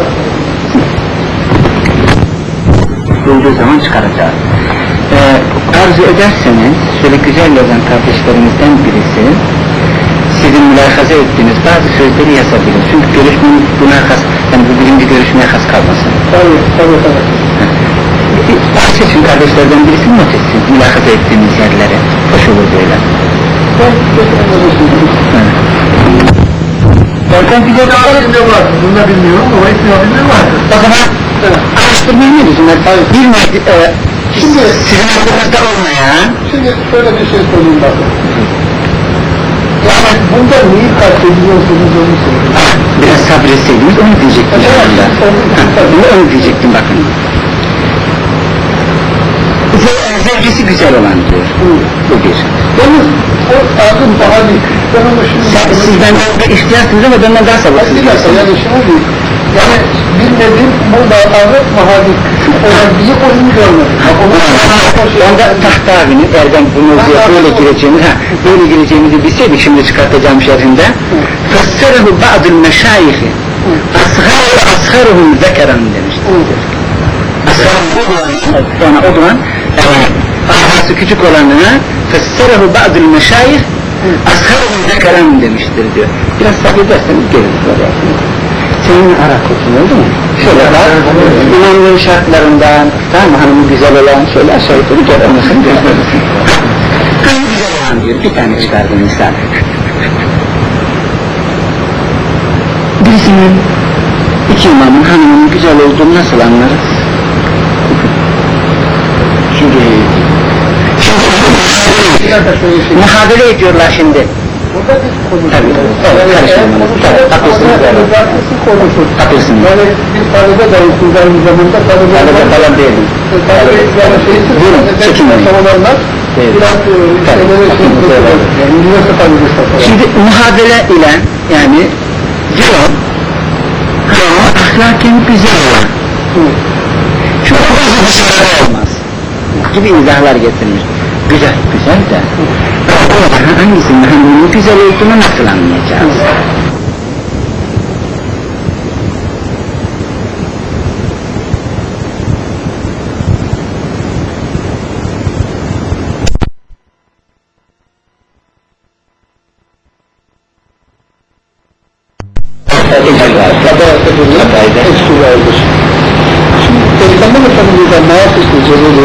Bulduğu zaman çıkaracağız. Ee, arzu ederseniz şöyle güzel yazan kardeşlerimizden birisi sizin mülakaza ettiğiniz bazı sözleri yazabilir. Çünkü görüşmenin buna has, yani bu birinci görüşmeye has kalmasın. Tabii, tabii, tabii. Seçin kardeşlerden birisi not etsin mülakaza ettiğiniz yerlere. Hoş olur böyle. Zaten bize de Ne var? Bunu da bilmiyorum ama ismi var. o zaman araştırmayı ne düşünler? Bir madde, e, Şimdi, sizin aklınızda olmayan şimdi şöyle bir şey söyleyeyim bakın. Yani bunda neyi kastediyorsunuz onu söyleyeyim. biraz sabretseydiniz onu diyecektim şu anda. Bunu onu diyecektim bakın. Zevcisi güzel. güzel olan diyor. Bu bir. Yalnız o adım daha büyük. Ben onu şimdi... Sen, siz benden bir ihtiyaçsınız ama benden daha sabırsız Bir dakika yani şunu değil. Yani bilmediğim bu dağarlık mahalli küçük olan bizi oyun görmedi. Onda Tahta abinin Erdem bu mevzuya böyle gireceğimizi, ha, böyle gireceğimizi bilseydik şimdi çıkartacağım şerhinde. Fesserahu ba'dul meşayihi asgâru asgâruhum zekeran demiştir. Yani o zaman ahası küçük olanına fesserahu ba'dul meşayih asgâruhum zekeran demiştir diyor. Biraz sabrederseniz geliriz oraya. Senin Arap okun oldu mu? Şöyle bak, İmamlığın şartlarından, tamam mı, hanımı güzel olan, şöyle aşağı yukarı gel, anlasın gösterirsin. Hanım güzel olan diyor, bir tane çıkardım misal. Birisinin, iki imamın hanımının güzel olduğunu nasıl anlarız? Şimdi, şimdi muhabele ediyorlar şimdi. Burada bir konuşur. Tabii, evet, karıştırmalı. Tabii, haklısınız. Konuşur. Haklısınız. Yani bir talebe dayısınız aynı zamanda talebe Talebe falan değilim. talebe yani şeysiz. Buyurun, çekinmeyin. Savunanlar biraz şeylere şey yapıyorlar. Yani üniversite talebesi satıyorlar. Şimdi muhabele ile yani cevap ama ahlaken güzel olan çok fazla dışarıda olmaz gibi izahlar getirmiş. Güzel, güzel de hangisinin hanımının güzel olduğunu nasıl anlayacağız? Şimdi Peygamber Efendimiz'den Mağaz İsteceleri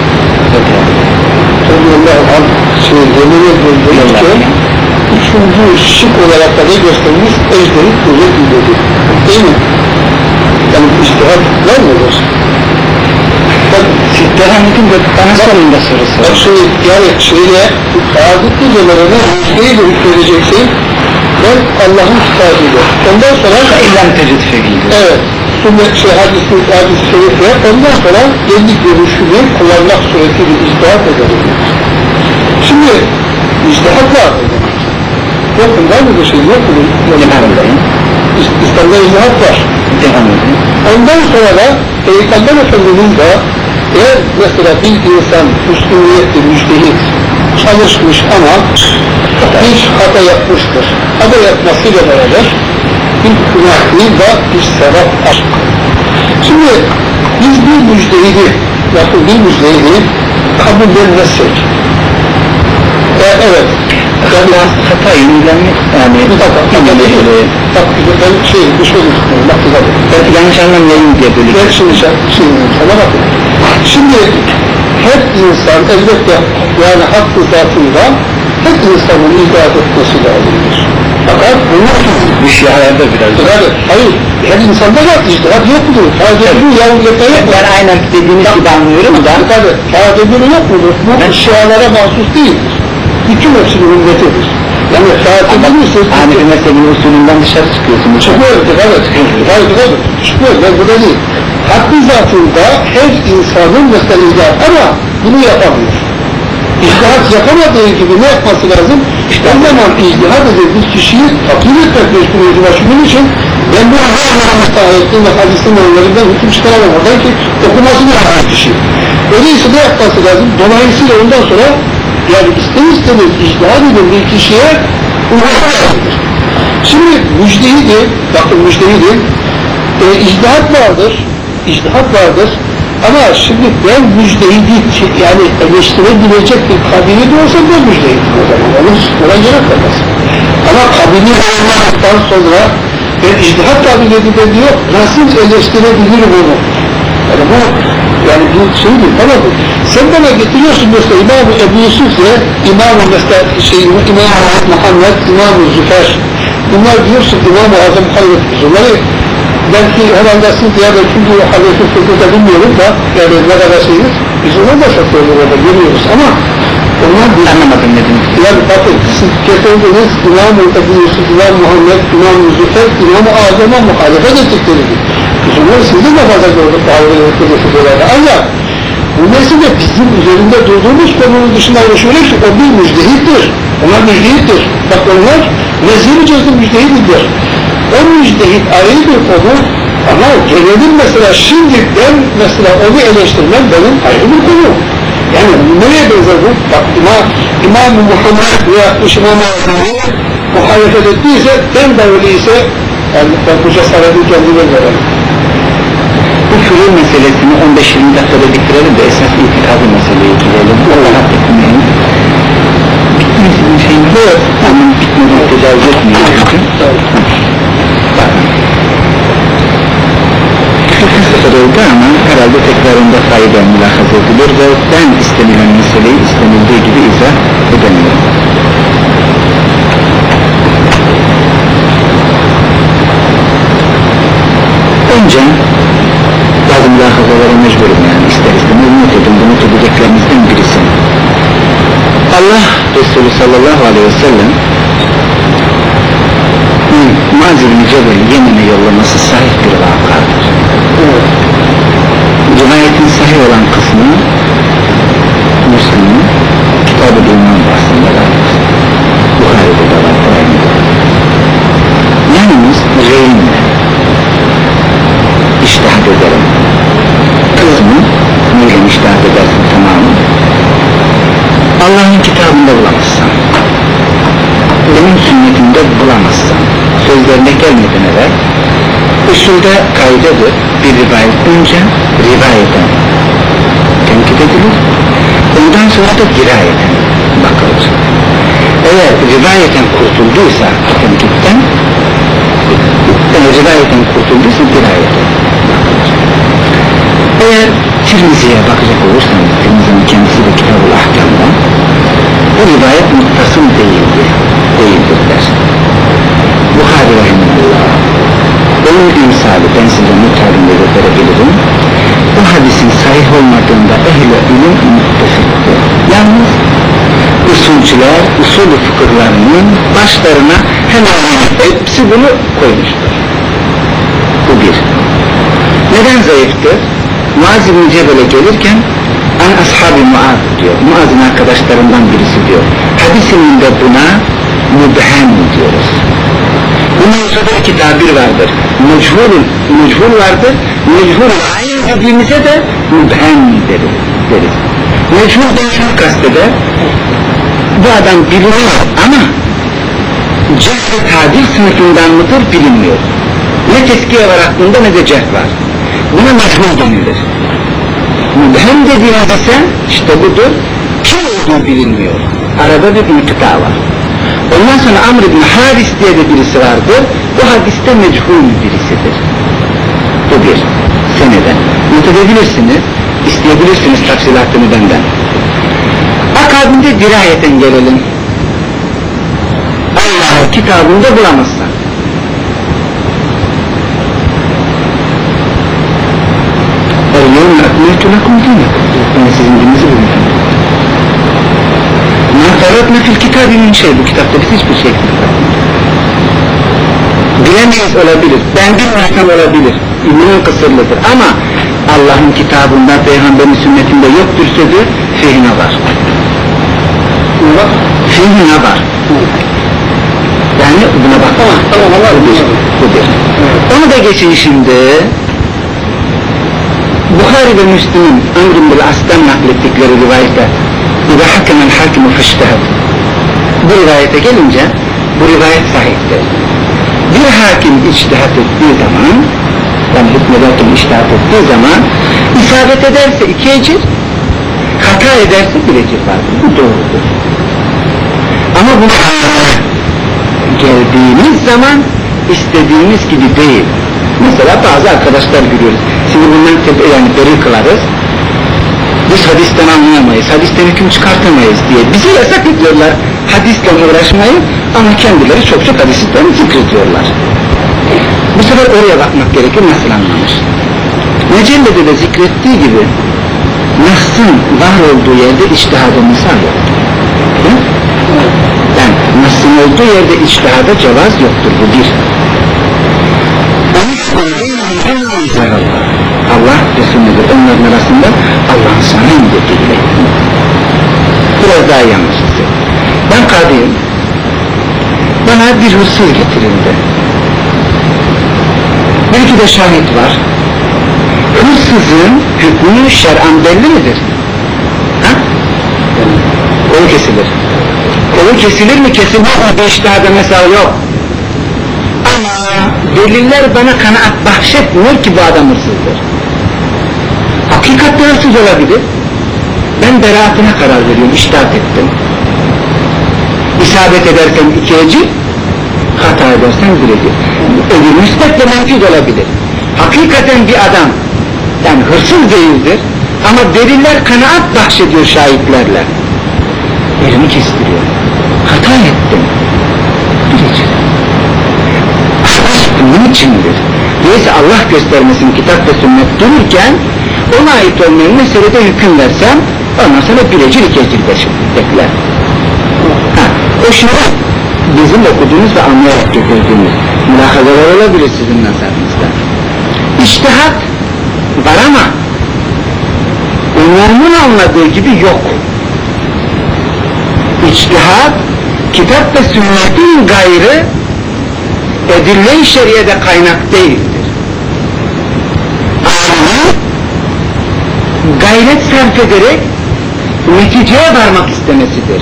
Allah'ın an şey yemeğe bölümünce üçüncü şık olarak da ne göstermiş? Ejderi kuvvet bildirdi. Değil mi? Yani iştihat var mıdır? Devam edin de bana sorun da sorusu. Bak şey, yani şeyle adet gecelerine neyle hükmedeceksin? Ben Allah'ın kitabıyla. Ondan sonra İllan tecid fegiydi. evet. Sünnet şey hadisi, hadisi şerife ondan sonra kendi görüşünü kullanmak suretiyle ictihat edelim. Şimdi ictihat var. Yok mu? Var mı bir şey? Yok mu? İslam'da ictihat var. Ondan sonra da Peygamber Efendimiz de eğer mesela bir insan üstünlüyetli, müçtehit çalışmış ama hiç hata yapmıştır. Hata yapmasıyla beraber bir günah değil de bir sevap aşk. Şimdi biz bir müjdehidi, yakın bir müjdehidi kabullenmezsek e, evet yani hata yenilenme yani bir dakika bak ben şey bir şey düşünüyorum bak güzel belki yanlış anlamayayım diye böyle ben şimdi şey sana bakın şimdi her insan elbette yani hakkı zatında her insanın itaat etmesi lazımdır. Fakat bunu bir şey hayalde biraz hayır, hayır, her insanda da ictihat yok mudur? Fâdebini yavruyetle yok mudur? ben aynen dediğiniz gibi anlıyorum da tabi, fâdebini yok mudur? Bu ben, şialara mahsus değildir. Bütün hepsinin ümmetidir. Yani fâdebini siz... Hani meselenin usulünden dışarı çıkıyorsun. Çıkmıyor, evet, hayır, evet, çıkmıyor, ben burada değil. Hakkı zatında her insanın mesela ictihat ama bunu yapamıyor. İctihat yapamadığı gibi ne yapması lazım? İşte o zaman ictihat eden bir kişiyi takdir etmek mecburiyeti var. Şunun için ben bu Allah'ın ayetinin ve hadisin onlarından hüküm çıkaramam oradan ki okumasını yapan kişi. Öyleyse ne yapması lazım? Dolayısıyla ondan sonra yani ister istemez ictihat eden bir kişiye ulaşamaktır. Şimdi müjdehidi, bakın müjdehidi, e, ictihat vardır, ictihat vardır. Ama şimdi ben müjdehidi yani eleştirebilecek bir kabili de olsa ben müjdehidim o zaman. Onu ona gerek olmaz. Ama kabili olmaktan sonra ben ictihat kabiliyeti diyor, nasıl eleştirebilirim onu? Yani bu yani bir şey değil, tamam mı? Sen bana getiriyorsun mesela İmam-ı Ebu Yusuf ile İmam-ı mesela şey, İmam-ı Muhammed, İmam-ı Züfer. Bunlar diyorsun İmam-ı Azam Hazreti bunları belki herhalde siz ya da çünkü Hazreti Fıkhı'da bilmiyorum da yani ne kadar şeyiz biz onu da satıyoruz orada görüyoruz ama onlar bir anlamadım dedim. Yani bakın siz getirdiniz İmam-ı Ebu Yusuf, İmam-ı Muhammed, İmam-ı Züfer, İmam-ı Azam'a muhalefet ettikleridir. Biz onları sizin de fazla gördük, muhalefet ettikleridir. Ancak Bu mesele bizim üzerinde durduğumuz konunun dışında ulaşıyorlar ki o bir müjdehittir. Onlar müjdehittir. Bak onlar nezih-i cezim müjdehittir. O müjdehit ayrı bir konu ama gelelim mesela şimdiden mesela onu eleştirmem benim ayrı bir konu. Yani nereye benzer bu? Bak İmam, İmam-ı Muhammed veya İmam-ı Azam'ı muhalefet ettiyse ben de öyleyse yani ben bu cesaretin kendine verelim. Bu furu meselesini on beş yirmi dakikada bitirelim de esas itikadı meseleye girelim. Allah'a etmeyin. Bitmesinin şeyini evet. Ama bitmeden tecavüz etmeyin. Bakın. Çok kısa oldu ama herhalde tekrarında fayda mülahaz edilir ve ben istenilen meseleyi istenildiği gibi izah edemiyorum. Önce bazı mülahazalara mecburum yani ister istemez not edin, bunu tutacaklarınızdan birisi. Allah Resulü sallallahu aleyhi ve sellem Muaz ibn Cebel'i Yemen'e yollaması sahih bir vakadır. Rivayetin sahih olan kısmı Müslüm'ün Kitab-ı İman bahsinde vardır. Bukhari'de de var. Yalnız reyinle İçtihat ederim kısmı neyle içtihat edersin tamamı Allah'ın kitabında bulamazsan benim sünnetimde bulamazsan sözlerine gelmeden evvel usulde kaydedir bir rivayet önce rivayeten tenkit edilir ondan sonra da dirayeten bakılır eğer rivayeten kurtulduysa tenkitten yani rivayeten kurtulduysa dirayeten eğer Tirmizi'ye bakacak olursanız Tirmizi'nin kendisi de Kitab-ı Ahkam'da bu rivayet muttasıl değildir değildir der Bukhari rahimahullah onun imsali ben size mutlaka gösterebilirim bu hadisin sahih olmadığında ehl-i ilim muttafiktir yalnız usulcüler usul-ü fıkıhlarının başlarına hemen hepsi bunu koymuştur bu bir neden zayıftır? Muaz ibn Cebel'e gelirken an ashab-ı Muaz diyor Muaz'ın arkadaşlarından birisi diyor hadisinin de buna mübhem diyoruz bunun sonra iki tabir vardır mechul, mechul vardır mechul aynı dediğimize de mübhem deriz, deriz. Mechulden şunu kasteder bu adam biliniyor ama cehd ve tadil sınıfından mıdır bilinmiyor ne teskiye var aklında ne de cehd var buna mechul denilir mübhem dediğimiz ise işte budur kim olduğu bilinmiyor arada bir inkıta var ondan sonra Amr ibn Haris diye de birisi vardır bu hadiste mechul birisidir bu bir seneden not edebilirsiniz isteyebilirsiniz tafsilatını benden akabinde dirayeten gelelim Allah'ın kitabında bulamazsan Yevme ekmeltu lekum dinakum ben sizin dininizi bulmuşum ma ferratna fil kitabi min şey bu kitapta biz hiçbir şey bilemeyiz olabilir ben bilmezsem olabilir ilminin kısırlıdır ama Allah'ın kitabında peygamberin sünnetinde yoktur sözü fihine var fihine var yani buna bak tamam, tamam, bu bir, bu bir. Onu da geçin şimdi Bukhari ve Müslim'in Amr bin As'tan naklettikleri rivayette İzâ hakemen hakimu feştehed bu rivayete gelince bu rivayet sahiptir bir hakim içtihat ettiği zaman yani hükmederken içtihat ettiği zaman isabet ederse iki ecir hata ederse bir ecir vardır bu doğrudur ama bu geldiğimiz zaman istediğimiz gibi değil mesela bazı arkadaşlar görüyoruz şimdi bundan yani beri kılarız biz hadisten anlayamayız hadisten hüküm çıkartamayız diye bizi yasak ediyorlar hadisle uğraşmayı ama kendileri çok çok hadisten zikrediyorlar bu sefer oraya bakmak gerekir nasıl anlamış Mecelle'de de zikrettiği gibi Nas'ın var olduğu yerde içtihada misal yoktur yani Nas'ın olduğu yerde içtihada cevaz yoktur bu bir Allah Resulü'dür onların arasında Allah'ın sana biraz daha iyi anlaşılsın. Ben kadıyım. Bana bir hırsız getirildi. Bir iki de şahit var. Hırsızın hükmü şer'an belli midir? Ha? Kolu kesilir. Kolu kesilir mi kesilmez mi? Bir iştihada mesela yok. Ama deliller bana kanaat bahşetmiyor ki bu adam hırsızdır. Hakikatte hırsız olabilir. Ben beraatine karar veriyorum, iştahat ettim. İsabet edersen iki ecir, hata edersen bir ecir. Öbür nispetle mevcut olabilir. Hakikaten bir adam, yani hırsız değildir, ama deliller kanaat bahşediyor şahitlerle. Elini kestiriyor. Hata ettim. Bir ecir. Bunun içindir. Dolayısıyla Allah göstermesin kitap ve sünnet dururken ona ait olmayan meselede hüküm versem ondan sonra bir ecir iki ecir bekler. Ha, o şimdi bizim okuduğumuz ve anlayarak getirdiğimiz mülahazalar olabilir sizin nazarınızda. İçtihat var ama umumun anladığı gibi yok. İçtihat kitap ve sünnetin gayrı edille-i şeriyede kaynak değildir. Ama gayret sarf ederek neticeye varmak istemesidir.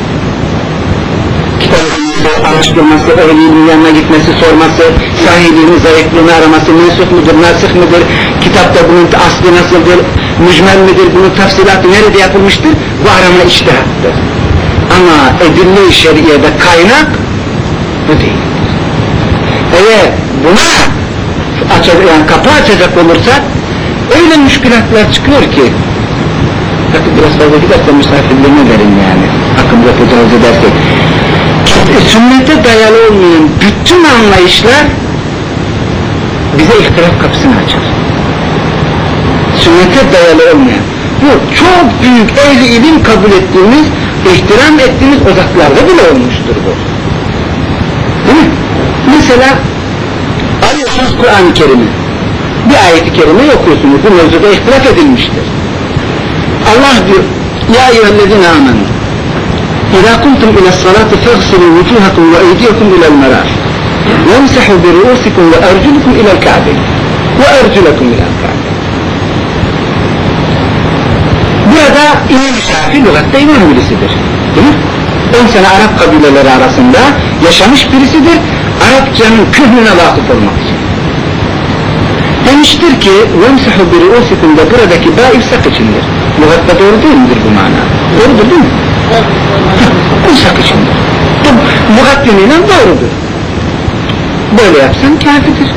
Kitabın araştırması, öğrenilinin yanına gitmesi, sorması, sahiliğini, zayıflığını araması, mensup mudur, nasih mıdır, kitapta bunun aslı nasıldır, mücmel midir, bunun tafsilatı nerede yapılmıştır, bu arama içtihattır. Ama edille-i şeriyede kaynak bu değil. Eğer buna açacak, yani kapı açacak olursak öyle müşkülatlar çıkıyor ki bakın biraz fazla giderse misafirliğine verin yani hakkımıza tecavüz edersek sünnete dayalı olmayan bütün anlayışlar bize ihtilaf kapısını açar. Sünnete dayalı olmayan bu çok büyük ehli ilim kabul ettiğimiz, ihtiram ettiğimiz odaklarda bile olmuştur bu. Değil mi? Mesela alıyorsunuz Kur'an-ı Kerim'i, bir ayet-i kerimeyi okuyorsunuz, bu mevzuda ihtilaf edilmiştir. Allah diyor, ya eyyühellezine amenu İzâ kuntum ile's-salâti feghsilû vücûhakum ve eydiyekum ilel-merâfiq vemsahû bi ru'ûsikum ve erculukum ilel-ka'beyn ve erculakum ilel-ka'beyn. Burada İmam-ı Şafii lügatta imam birisidir. Değil mi? on sene Arap kabileleri arasında yaşamış birisidir. Arapçanın kühnüne vakıf olmak için. Demiştir ki وَمْسَحُ بِرُؤُسِكُمْ da buradaki ba ifsak içindir. Lügatta doğru değil midir bu mana? Doğrudur değil mi? İfsak içindir. Lügat yönüyle doğrudur. Böyle yapsan kâfidir.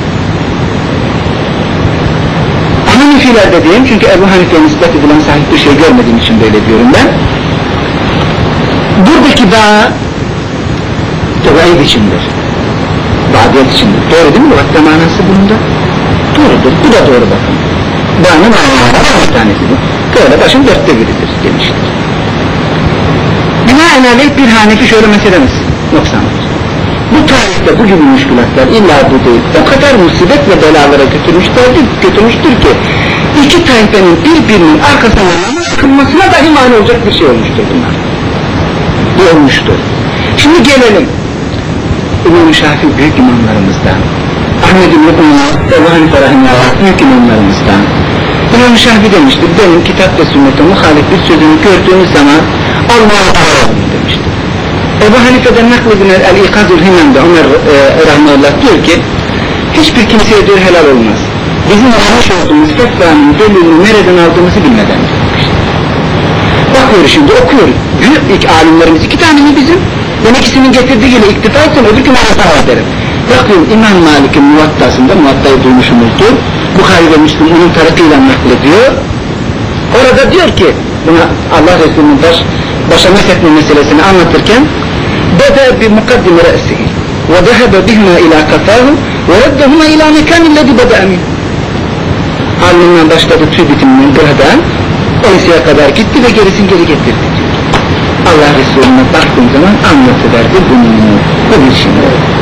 Hanifilerde diyeyim çünkü Ebu Hanife'ye nispet edilen sahip bir şey görmediğim için böyle diyorum ben. Buradaki ba tevayid içindir. Badiyet içindir. Doğru değil mi? Lügatta manası bunda. Doğrudur. Bu da doğru bakın. Ba'nın manalarından bir tanesidir. Böyle başın dörtte biridir demiştir. Binaenaleyh bir Hanefi şöyle meselemiz noksandır. Bu tarihte bu gibi müşkülatlar illa bu değil. O kadar musibet ve belalara götürmüşlerdir, götürmüştür ki iki taifenin birbirinin arkasına namaz kılmasına dahi mani olacak bir şey olmuştur bunlar. Bu olmuştur. Şimdi gelelim İmam-ı Şafii büyük imamlarımızdan, Ahmed ibn Umar, Ebu Hanife rahimahullah büyük imamlarımızdan. İmam-ı Şafii demiştir, benim kitap ve sünnete muhalif bir sözünü gördüğünüz zaman Allah'a ararım demiştir. Ebu Hanife'den nakledilen El-İkazul Himem'de Ömer e, rahimahullah diyor ki, hiçbir kimseye diyor helal olmaz. Bizim almış olduğumuz fetvanın delilini nereden aldığımızı bilmeden demiştir. Bakıyor şimdi okuyor, büyük ilk alimlerimiz iki tane mi bizim? Ben ikisinin getirdiğiyle iktifa etsem öbür gün hata ederim. Bakıyorum İmam Malik'in muvattasında, muvattayı duymuşumuzdur, Bukhari ve Müslüm onun tarikıyla naklediyor. Orada diyor ki, buna Allah Resulü'nün baş, başa meshetme meselesini anlatırken bede bi mukaddime re'sihi ve dehebe bihma ila kafahu ve reddehuma ila mekanillezi bede amin. Alnından başladı tüy bitiminden buradan enseye kadar gitti ve gerisini geri getirdi diyor. Allah Resulü'ne baktığım zaman anlatıverdi bunu, bu bir şey.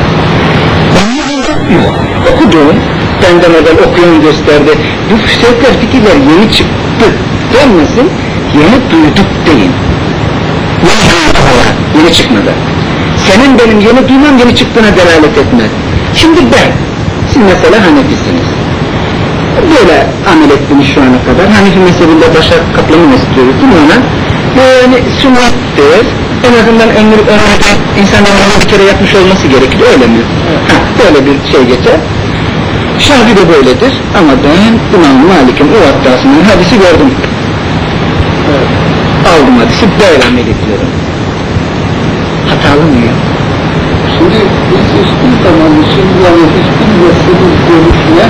Yok, okudum, benden evvel okuyan gösterdi, bu sözler, fikirler yeni çıktı denmesin, yeni duyduk deyin. yeni çıkmadı. Senin benim yeni duymam yeni çıktığına delalet etmez. Şimdi ben, siz mesela Hanefisiniz. Böyle amel ettiniz şu ana kadar. Hanefi mezhebiyle başa kaplamanı istiyoruz değil mi ona? Yani sünnattır. En azından ömür ömründe insanların bir kere yapmış olması gerekir. Öyle mi? Ha, böyle bir şey geçer. Şafi de böyledir. Ama ben İmam Malik'in o hattasının hadisi gördüm. Evet. Aldım hadisi böyle amel ediyorum. Hatalı mıyım? Şimdi biz hiçbir zaman şimdi yani hiçbir meselenin görüşüne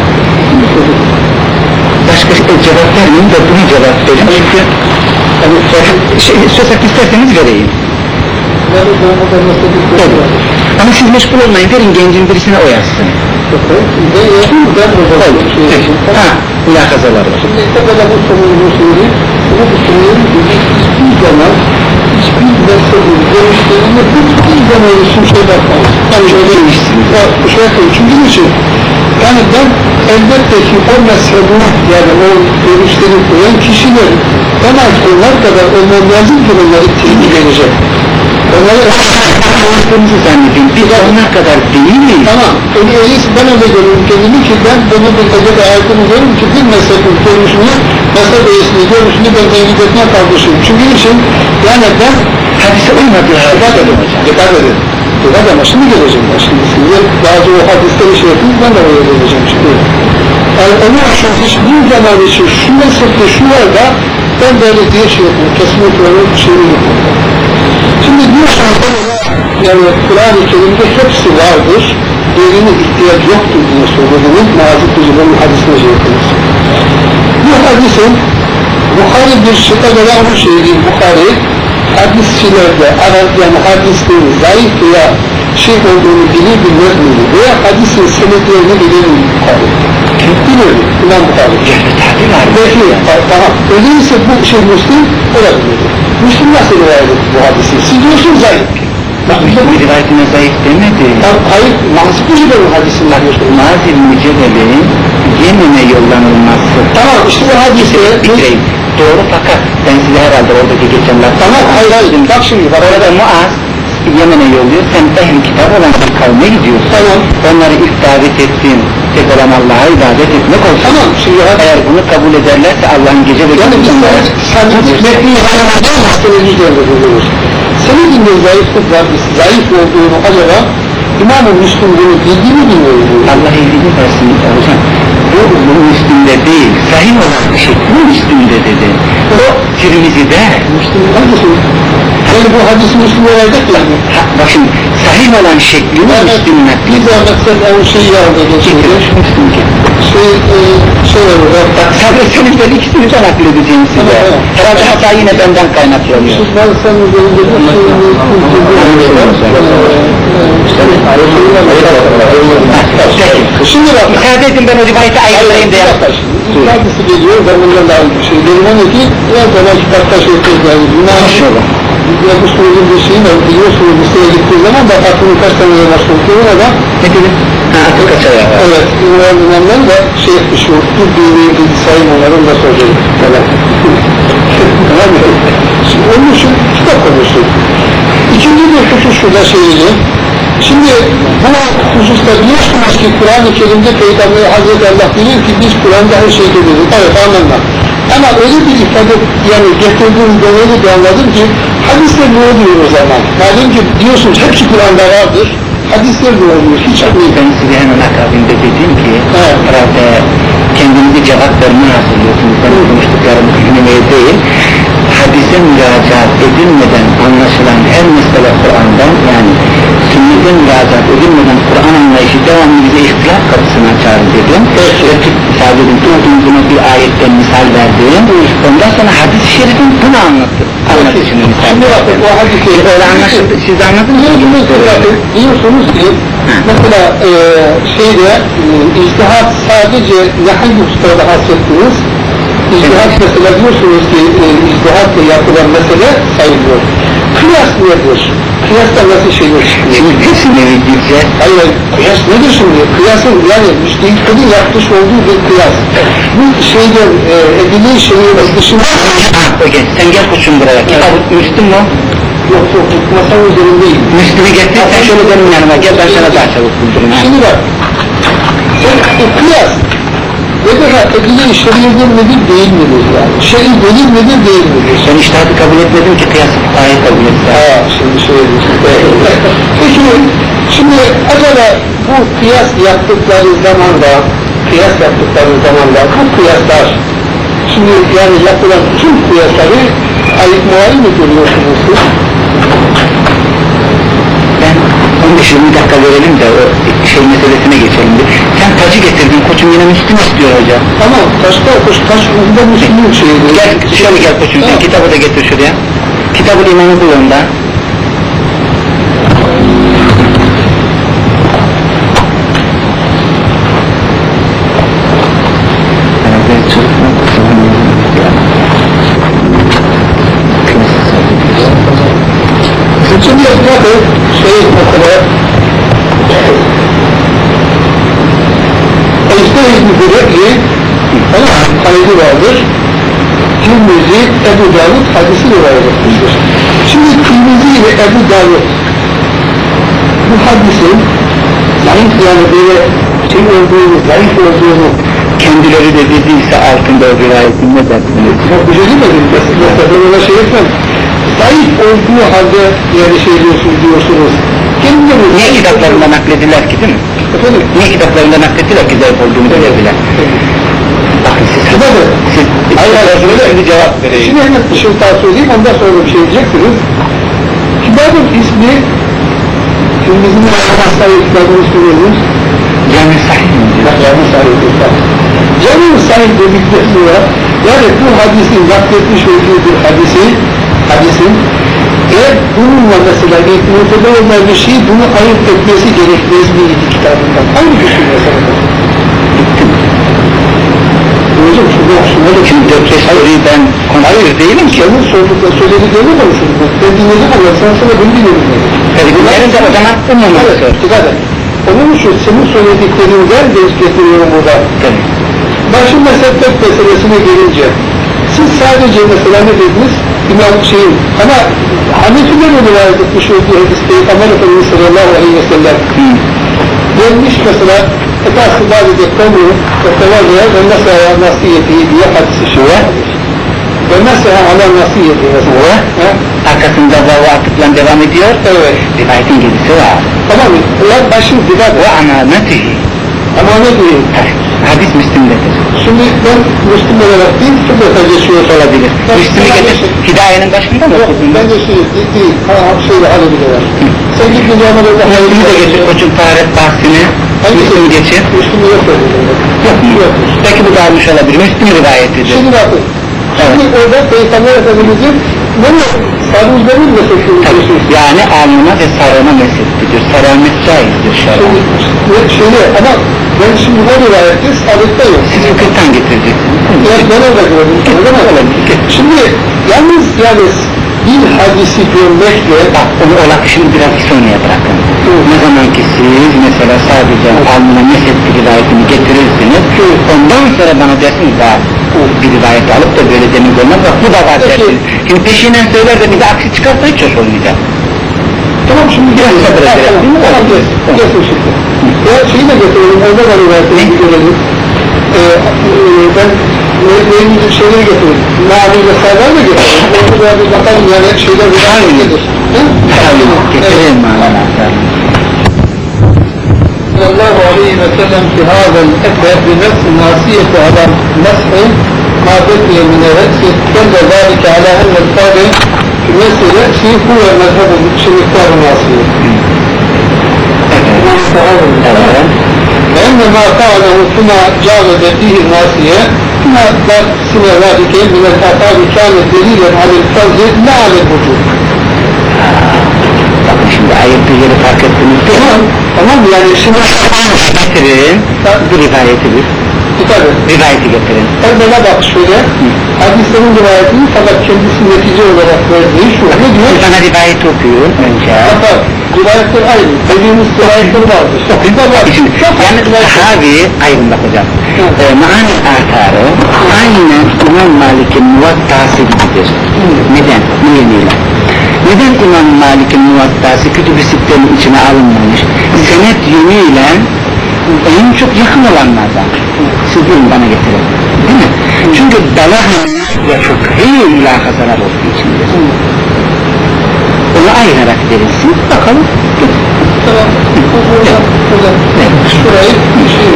başka şey cevap vermeyeyim de bunu cevap vereyim. Çünkü yani, şey, söz hakkı isterseniz vereyim. Yani doğumda mesele evet. Ama siz meşgul olmayın, verin gencin birisine o yazsın. Ben yazdım, ben o zaman şey yazdım. Ha, mülakazalar var. Şimdi evvela bu sorunu söyleyeyim. Bunu düşünüyorum ki hiçbir zaman hiçbir meselenin görüşlerinde hiçbir zaman için şey bakmayız. Yani şöyle demişsiniz. Bu şey yapayım. Çünkü için yani ben elbette ki o mezhebini yani o görüşleri koyan kişiler en az onlar kadar olmam lazım ki onları teyit edecek. Onları konuştuğumuzu zannedeyim. Biz onlar kadar değil miyiz? Tamam. Öyle öyleyse ben öyle görüyorum kendimi ki ben bunu bir gecede ayakta buluyorum ki bir mezhebin görüşünü, mezhep reisinin görüşünü ben teyit etmeye kalkışıyorum. Çünkü için yani ben hadise uymadığı dikkat edin hocam. Dikkat edin. Dikkat ama şimdi geleceğim ben şimdi size bazı o hadisleri şey yapayım ben de oraya geleceğim şimdi. Yani onun için hiçbir zaman için şu mezhepte şu var da ben böyle diye şey yapıyorum. Kesinlikle onun şeyini yapıyorum. Şimdi diyorsanız yani Kur'an-ı Kerim'de hepsi vardır. Birine ihtiyaç yoktur diye söylediğiniz Nazım Hoca'nın hadisine şey yapıyoruz. Bu hadisin Bukhari bir şıkka göre onu söyleyeyim Bukhari hadisçilerde yani hadislerin zayıf veya şey olduğunu bilir bilmez miydi veya hadisin senetlerini bilir mi Bukhari? Bilir mi? İmam Bukhari. Tabi var. Belki tamam. Öyleyse bu şey Müslim olabilir. Müslim nasıl rivayet etti bu hadisi? Siz diyorsunuz zayıf. Bak işte bu rivayetine zayıf demedi. Hayır, Nazım Hoca'nın hadisini diyorsunuz. Nazım Hoca'nın Yemen'e yollanılması. Tamam işte bu hadisi. Bitireyim. Doğru fakat ben size herhalde oradaki geçenler. Tamam hayır hayır. Bak şimdi bak. Orada Muaz Yemen'e yolluyor. Sen ehli kitap olan bir kavme gidiyorsun. Tamam. Onları ilk davet ettiğin tek olan Allah'a ibadet etmek olsun. Tamam. Şimdi eğer bunu kabul ederlerse Allah'ın gece ve yani biz sadece metni yalanlardan hastalığı üzerinde buluyoruz. Senin dinde zayıflık var, zayıf olduğunu acaba İmam-ı Müslüm bunu bildiği mi bilmiyor? Allah iyiliğini versin hocam. Bu, bu Müslüm'de değil, sahih olan bir şey. Bu Müslüm'de dedi. O Tirmizi'de. Müslüm hangisi? Yani bu hadis Müslüm olacak yani. Ha, bakın sahih olan şekli mi Müslüm'ün hakkında? Bir zahmet sen o şeyi aldı geçiyor. Müslüm ki. Şey, e, şey olur. Bak sabretsenin ben ikisini de nakledeceğim size. Herhalde hata yine benden kaynaklanıyor. Siz ben senin üzerinde bir Şimdi bak, müsaade edin ben o rivayeti ayrılayım diye. Hadisi geliyor, ben bundan daha bir şey geliyor ki, biraz sonra kitapta şey yani Maşallah. yapmış olduğum bir şeyi de biliyorsunuz listeye gittiği zaman da aklını kaç tane başka okuyor da ne dedi? Ha, akıl kaçar ya. evet, ünvan dönemden de şey etmiş, o bir bildiği bilgi sayım onların da soracak falan. Tamam mı? Şimdi onun için kitap konuştuk. İkinci bir husus şurada şeydi. Şimdi bu hususta biliyorsunuz ki Kur'an-ı Kerim'de Peygamber Hazreti Allah bilir ki biz Kur'an'da her şeyi görürüz. Evet anlamda. Ama öyle bir ifade yani getirdiğim dolayı da anladım ki hadisler ne oluyor o zaman? Madem ki diyorsunuz hepsi Kur'an'da vardır. Hadisler ne oluyor? Hiç akıllı. Ben size hemen akabinde dedim ki evet. Herhalde kendinizi cevap vermeye hazırlıyorsunuz. Ben konuştuklarımı dinlemeye değil. Hadise müracaat edilmeden anlaşılan her mesele Kur'an'dan yani sünneten müracaat edilmeden Kur'an anlayışı devamlı bize ihtilaf kapısını açar dedim. Evet. Ve sadece doğduğum buna bir ayetten misal verdim. Ondan sonra hadis-i şerifin bunu anlattı. Anlatışını misal Şimdi bakın o hadisi öyle anlaşıldı. Siz anladınız mı? Diyorsunuz ki mesela e, şeyde e, ictihat sadece yahan hususlarda hasrettiniz. İctihat mesela diyorsunuz ki e, ictihatla yapılan mesele sayılıyor. Kıyas nedir? Kıyasla nasıl şeyler çıkıyor? Şimdi hepsini gideceğiz. Hayır, kıyas nedir şimdi? Kıyasın yani müştehitlerin yapmış olduğu bir kıyas. Bu şeyden e, edili şeyin dışında... Ha, okey. Sen gel koçum buraya. Kitabı Müslüm mu? Yok yok, masanın üzerindeyim. Müslüm'ü getir, sen şöyle benim yanıma gel, ben sana daha çabuk buldurum. Şimdi bak, o kıyas, ne kadar edilin şeriyedir midir, değil midir yani? Şer'i delil midir, değil midir? Sen iştahatı kabul etmedin ki kıyası fıkhayı kabul etsin. Haa, şimdi şöyle peki, şimdi acaba bu kıyas yaptıkları zamanda, kıyas yaptıkları zamanda bu kıyaslar, şimdi yani yapılan tüm kıyasları ayıp muayene mi görüyorsunuz siz? Ben on beş yirmi dakika verelim de o şey meselesine geçelim de. Sen tacı getirdin, koçum yine Müslüm istiyor hocam. Tamam, taşta koş, taş onda Müslüm'ün şeydi. Gel, şöyle gel koçum, sen kitabı da getir şuraya. Kitabı imamı bul onda. Şimdi bakın, şey mesela Ejder-i Müdürekli kaydı vardır. Tirmizi, Ebu Davud hadisi rivayet etmiştir. Şimdi Tirmizi ve Ebu Davud bu hadisin zayıf, yani böyle şey olduğunu, zayıf olduğunu Kendileri de dediyse altında o rivayetin ne dersiniz? yok bir şey demedim, mesela ben ona şey etmem. Zayıf olduğu halde yani şey diyorsunuz, diyorsunuz. Kendileri Niye kitaplarında naklediler ki değil mi? Efendim? Niye kitaplarında naklettiler ki zayıf olduğunu bilebilen? Bakın siz, siz, siz, hayır hayır, siz şimdi cevap vereyim. Şimdi hemen bir şey daha söyleyeyim, ondan sonra bir şey diyeceksiniz. Kitabın ismi, Tirmizi'nin Allah'ın sahibi kitabın ismi nedir? Cami sahih mi diyor? Cami sahibi kitabı. Cami sahibi dedikten sonra, yani bu hadisin nakletmiş olduğu bir hadisi, hadisin, eğer bununla mesela muhtebe olan bir şey, bunu ayırt etmesi gerekmez miydi kitabından? Hangi düşün mesela? Bitti mi? Hocam şurada, şurada da Şimdi dört beş soruyu ben konuşuyor değilim ki. Senin sordukla söylediklerini konuşuruz. Ben dinledim ama sen sana bunu dinledim. Tabii bunların da o zaman umumunu Evet, sor. dikkat et. Onun için senin söylediklerinden ders getiriyorum burada. Tabii. Başın mezheplet meselesine gelince, siz sadece mesela ne dediniz? İmam şeyin, ama Hanefiler rivayet etmiş olduğu hadis Peygamber Efendimiz sallallahu aleyhi ve sellem gelmiş mesela Etas-ı Dâvide Kavlu Oktavazı'ya ve Mesa'ya nasiyeti diye hadisi şey var. Ve Mesa'ya ala nasiyeti mesela. Arkasında vavu atıkla devam ediyor. Evet. Rivayetin gerisi var. Tamam mı? Ulan başın dikkat Ve et. amanetihi. Ama ne diyeyim? Hadis Müslim'dedir. Şimdi ben Müslüm olarak değil, fıkrata geçiyor Olabilir. Müslim'i getir. Hidayenin başında mı okudun? Ben de şey değil, ha şeyle hallediyorlar. Sen git bir zaman orada Müslim'i de getir koçun taharet bahsini. Müslim'i geçir. Müslüm'ü yok öyle. Yok mu? Yok. Peki bu dağılmış olabilir. Müslim rivayet ediyor. Şimdi bakın. Şimdi orada Peygamber Efendimiz'in bunu sarılığının ve seçilmiştir. Yani alnına ve sarığına meslettidir. Sarılmak caizdir şer'a. Şimdi şöyle ama ben şimdi bu rivayette sabıkta yok. Siz fıkıhtan getireceksiniz. Ya ben orada gördüm. Şimdi yalnız yani bir hadisi görmekle Bak onu o akışını biraz sonraya bırakın. Ne zaman ki siz mesela sadece alnına mesetti rivayetini getirirsiniz, ondan sonra bana dersiniz daha bir rivayet alıp da böyle demin olmaz, bak bu da var dersiniz. Şimdi peşinden söyler de bize aksi çıkarsa hiç hoş olmayacak. tamam şimdi Biraz gelsin. sabır edelim. Tamam gelsin. Gelsin şimdi. Ya şeyi de getirelim. Orada da rivayetini görelim. Ee, e, ben neyini bir şeyleri getirelim. Nabi ve Serdar da getirelim. Orada bir bakalım yani şeyler rivayet nedir? Getirelim maalesef. sallallahu aleyhi ve sellem fi hâzel ekber bi nefsi nasiyeti ala nes'i ma bekiye mine reksi kelle zâlike ala ennel kâbe fi mesele fi huve mezhebu şiriktar nasiye. فإن ما فعله ثم جاوز فيه الناسية ما سوى ذلك من الآثار كان دليلا على الفرض لا على الوجوب. Şimdi ayet bir yeri fark ettiniz. Tamam, tamam yani şimdi getirin, bir rivayetidir. Tabii. Rivayeti getirin. Evvela bak şöyle, hadislerin rivayetini fakat kendisi netice olarak verdiği şu, ne diyor? Bana rivayeti okuyun önce. Fakat rivayetler aynı, dediğimiz rivayetler vardır. Bizde var. Şimdi, yani sahabi, ayrım bak hocam, e, maani atarı aynen İmam Malik'in muvattası gibidir. Neden? Niyeniyle. Neden İmam Malik'in Muvatta'sı Kütüb-i Sitte'nin içine alınmamış? Senet yönüyle en çok yakın olanlardan. Siz buyurun bana getirin. Değil mi? Çünkü Dalahan ve fıkhi mülakazalar olduğu içindir. Onu ayırarak verilsin. Bakalım. Tamam. Hocam, hocam. Şurayı bir şey.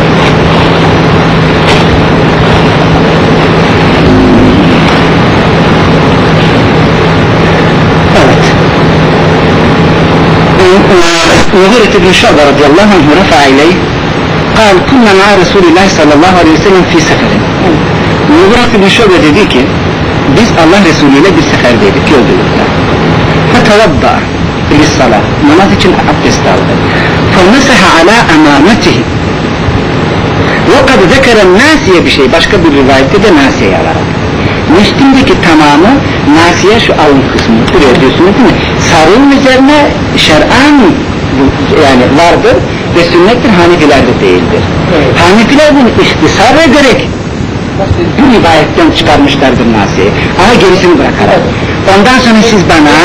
Mughirah ibn Şu'be radıyallahu anh rafa'a ileyh قال كنا مع رسول الله صلى الله عليه وسلم في سفر. Mughirah ibn Şu'be dedi ki biz Allah Resulü ile bir seferdeydik, yolculukta. Fetevadda lissalah, namaz için abdest aldı. فَمَسَحَ عَلَى أَمَامَتِهِ وَقَدْ ذَكَرَ النَّاسِيَ bir şey, başka bir rivayette de nasiye'yi alarak. Müslim'deki tamamı nasiye şu alın kısmı, buraya diyorsunuz değil mi? Sarığın üzerine şer'an yani vardır ve sünnettir, Hanefilerde değildir. Evet. Hanefiler bunu ihtisar ederek bu rivayetten çıkarmışlardır nasiyeyi, ama gerisini bırakarak. Ondan sonra siz bana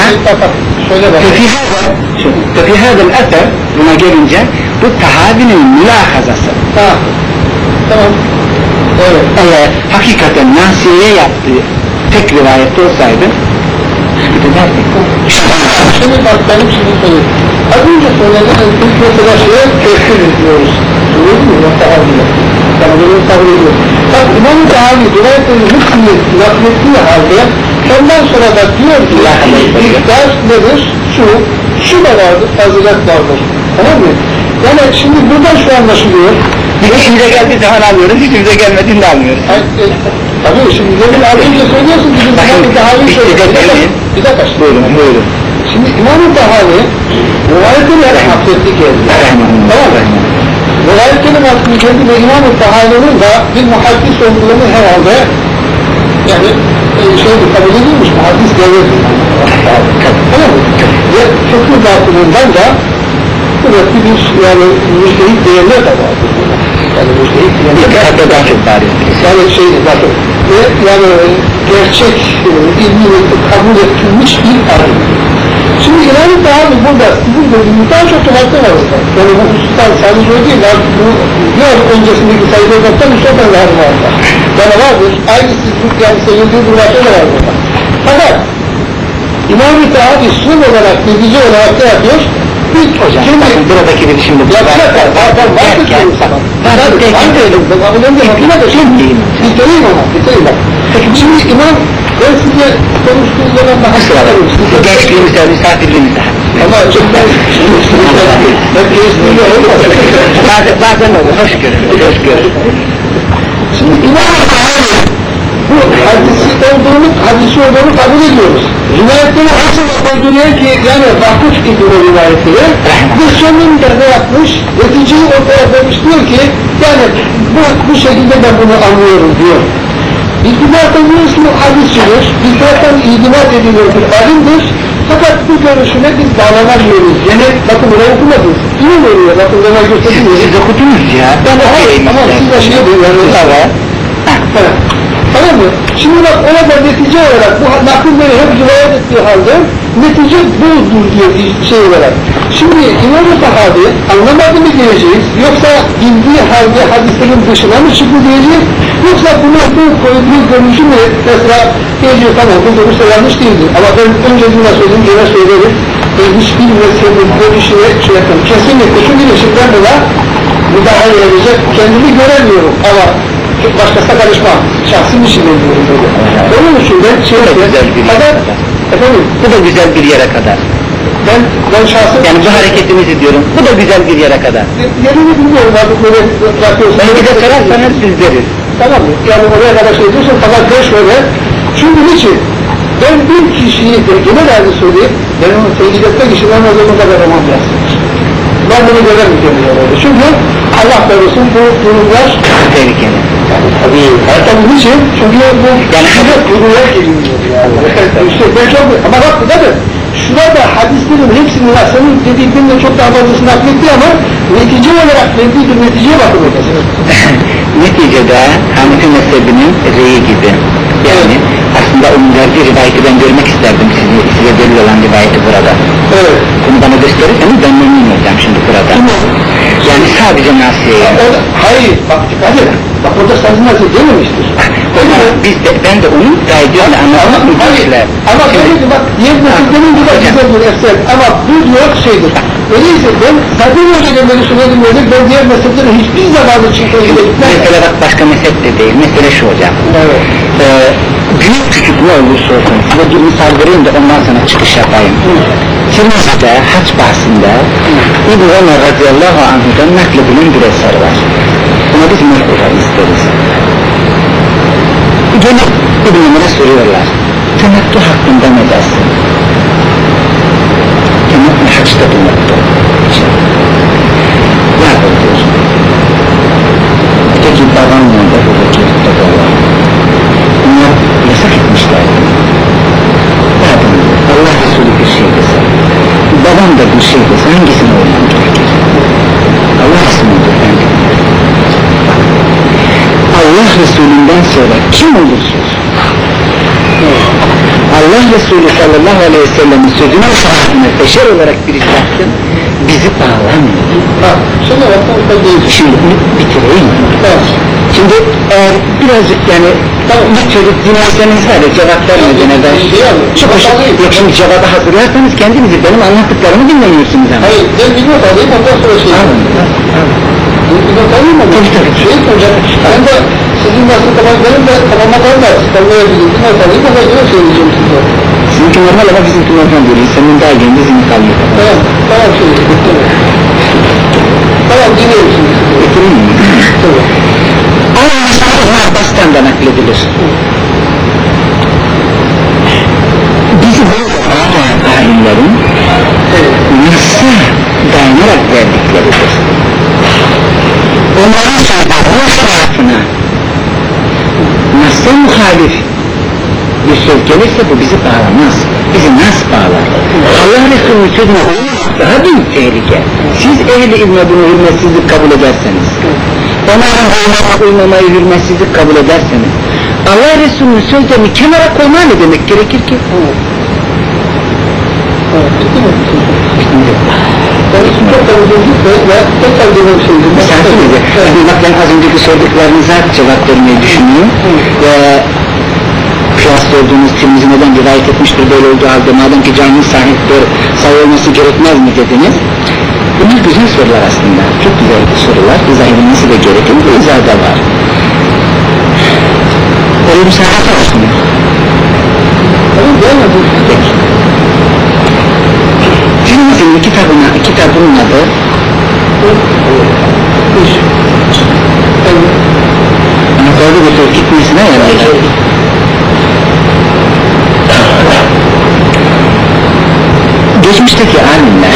فَفِي هَذَا الْأَثَرْ buna gelince bu tahavinin mülahazası. Tamam. Tamam. Evet. Eğer hakikaten nasiyeye yaptığı tek rivayette olsaydı bir de derdik. Şimdi bak benim şimdi söyleyeyim. Az önce söylediğiniz biz mesela şeye tefsir ediyoruz. Söyleyeyim mi? Nasıl ağzıyla? Yani bunu kabul ediyor. Bak İmam-ı Tahavi rivayetlerin hepsini naklettiği halde ondan sonra da diyor ki ders nedir? Şu, şu da vardır, fazilet vardır. Tamam mı? Yani şimdi buradan şu anlaşılıyor. Bir işimize geldiği zaman almıyoruz, işimize gelmediğinde almıyoruz. E, tabii şimdi demin az önce söylüyorsun bizim İmam-ı Tahavi söylüyor. Bir dakika şimdi. Buyurun, buyurun. Şimdi İmam-ı Tahavi rivayetleri hafiflettik geldi. Tamam mı? Rivayetleri hafiflettik geldi ve İmam-ı Tahavi'nin da bir muhaddis olduğunu herhalde yani e, şey kabul edilmiş, muhaddis devleti. Tamam mı? Ve fıkhı bakımından da kuvvetli bir yani müstehit değerler de var. Yani müstehit değerler de var. Yani şey bakın ve yani gerçek ilmi kabul ettirilmiş bir alim. Şimdi İmam-ı Tahavi burada sizin dediğinizden çok tuhafta var. Yani bu husustan sadece o değil, bu diğer öncesindeki sayılardan üç tane var burada. Yani vardır, aynı sizlik yani sayıldığı bir vakti de var burada. Fakat İmam-ı Tahavi sun olarak, netice olarak ne yapıyor? Bir hocam, şimdi, bakın buradaki bir şimdi ya bıraklar, zaten vardır diyorum sana. Ben de öyle, ben önce bakıma da şimdi bitireyim ama, bitireyim bak. Peki şimdi İmam, ben size konuştuğum zaman daha sıra gençliğimizde, misafirliğimizde. Ama çok ben ben gençliğimde olmaz. Bazen olur, hoş görün, hoş görün. Şimdi İmam bu hadisi olduğunu, hadisi olduğunu kabul ediyoruz. Rivayetleri nasıl öldürüyor ki, yani vakıf gibi o rivayetleri, ve sonunda ne yapmış, neticeyi ortaya koymuş diyor ki, yani bu, bu şekilde ben bunu anlıyorum diyor. Bir taraftan diyoruz ki hadisçidir, bir taraftan idimat edilir bir alimdir, fakat bu görüşüne biz bağlanamıyoruz. Yani bakın buraya okumadınız. Kimi veriyor? Bakın bana göstereyim. Siz okudunuz ya. Ben okuyayım. Ama siz de şey duyuyorsunuz. Evet. Tamam mı? Şimdi bak ona da netice olarak bu nakilleri hep rivayet ettiği halde netice budur diye bir şey olarak. Şimdi İmam-ı Tahavi anlamadı mı diyeceğiz, yoksa bildiği halde hadislerin dışına mı çıktı diyeceğiz, yoksa bunu bu koyduğu görüşü mü mesela diyeceğiz tamam bu görüşte yanlış değildir. Ama ben önce buna söyleyeyim, gene söylerim, e, hiçbir mezhebin görüşüne şey yapalım. Kesinlikle çünkü işimden buna müdahale edecek kendimi göremiyorum ama başkasına karışmam. Şahsım için ediyorum böyle. Onun için ben şey yapayım. Fakat efendim bu da güzel bir yere kadar. Ben, ben şahsım... Yani bu hareketimizi diyorum. Bu da güzel bir yere kadar. Yerini bilmiyorum artık böyle bırakıyorsun. Ben bir de sorarsanız siz deriz. Tamam mı? Yani oraya kadar şey diyorsun fakat ben şöyle. Çünkü niçin? Ben bir kişiyi gene derdi söyleyeyim. Ben onu tecrübe etmek için en azından kadar roman yazdım. Ben bunu göremem kendime. Çünkü Allah korusun bu durumlar tehlikeli. Yani tabii. Her tabii niçin? Çünkü bu yani şurada durumlar geliniyor yani. İşte ben çok... Ama bak bu da da şurada hadislerin hepsini var. Senin dediğinde çok daha fazlasını nakletti ama netice olarak verdiği bir neticeye bakın ortasına. Neticede Hanefi mezhebinin reyi gibi. Yani aslında onun verdiği bir rivayeti ben görmek isterdim sizi, size delil olan rivayeti burada. Evet. Bunu bana gösterirseniz ben memnun olacağım şimdi burada. Yani sadece Nasiye'ye. Hayır, bak dikkat edin. Bak orada sadece Nasiye dememiştir. Hocam biz de, ben de onun gaydığını anlatmak Hayır, ama böyle ki bak diğer Nasiye demince de güzel bir eser ama bu diyor şeydir. Öyleyse ben zaten önce böyle söyledim dedik, ben diğer mezheplerin hiçbir zamanı çıkmayı gitmem. Mesele bak başka mezhep de değil, mesele şu hocam. Evet. Ee, büyük küçük ne olursa olsun size bir misal vereyim de ondan sonra çıkış yapayım. Tirmizi'de, haç bahsinde İbn Ömer radıyallahu anhu'dan nakledilen bir eser var. Buna biz mehkura isteriz. Gelip İbn Ömer'e soruyorlar, temettü hakkında ne dersin? Temettü haçta temettü. Ne yapıyorsun? Peki babam yanında bu vakit var. Bunlar yasak etmişler. Ne yapalım? Allah Resulü bir şey dese, babam da bir şey dese hangisine olmam gerekir? Allah Resulü'dür ben de. Allah Resulü'nden sonra kim olursa olsun, Allah Resulü sallallahu aleyhi ve sellem'in sözüne sahibi beşer olarak bir işaretin bizi bağlamıyor. Ha, şöyle bakın değil. Şimdi bunu bitireyim. Evet. Şimdi eğer birazcık yani bir çocuk dinlerseniz var ya cevap vermeden evvel çok hoş yok şimdi cevabı hazırlarsanız kendinizi benim anlattıklarımı dinlemiyorsunuz ama. Hayır ben bir not alayım ondan sonra şey Alın, alın. Bir not alayım mı? Tabii tabii. Şey hocam ben de sizin nasıl tamam benim de tamamlamayı da tamamlayabilirim. Bir not alayım ondan sonra söyleyeceğim size. Sizinki normal ama bizimki normal değil. Senin daha iyi bizimki kalıyor. Tamam tamam şimdi bitti. Tamam dinliyorum şimdi. Bitireyim mi? Tamam. Allah Abbas'tan da nakledilir. Bizi böyle ağlayan alimlerin nasıl dayanarak verdikleridir. Onların sözlerinin tarafına nasıl muhalif bir söz gelirse bu bizi bağlamaz. Bizi nasıl bağlar? Allah Resulü'nün sözüne uymak daha büyük tehlike. Siz ehli ilme bunu hürmetsizlik kabul ederseniz, onların uymamayı, uymamayı hürmetsizlik kabul ederseniz, Allah Resulü'nün sözlerini kenara koyma ne demek gerekir ki? Misafir miydi? Bak ben az önceki sorduklarınıza cevap vermeyi düşünüyorum. Ve kıyas sorduğunuz Tirmizi neden rivayet etmiştir böyle olduğu halde madem ki canlı sahiptir sahip olması gerekmez mi dediniz? Bunlar güzel sorular aslında. Çok güzel sorular. İzah edilmesi de gerekir. Bu izah da var. Öyle bir saat olsun. Peki. Tirmizi'nin kitabına, kitabının adı Anadolu götürüp gitmesine yarayacak. Geçmişteki alimler,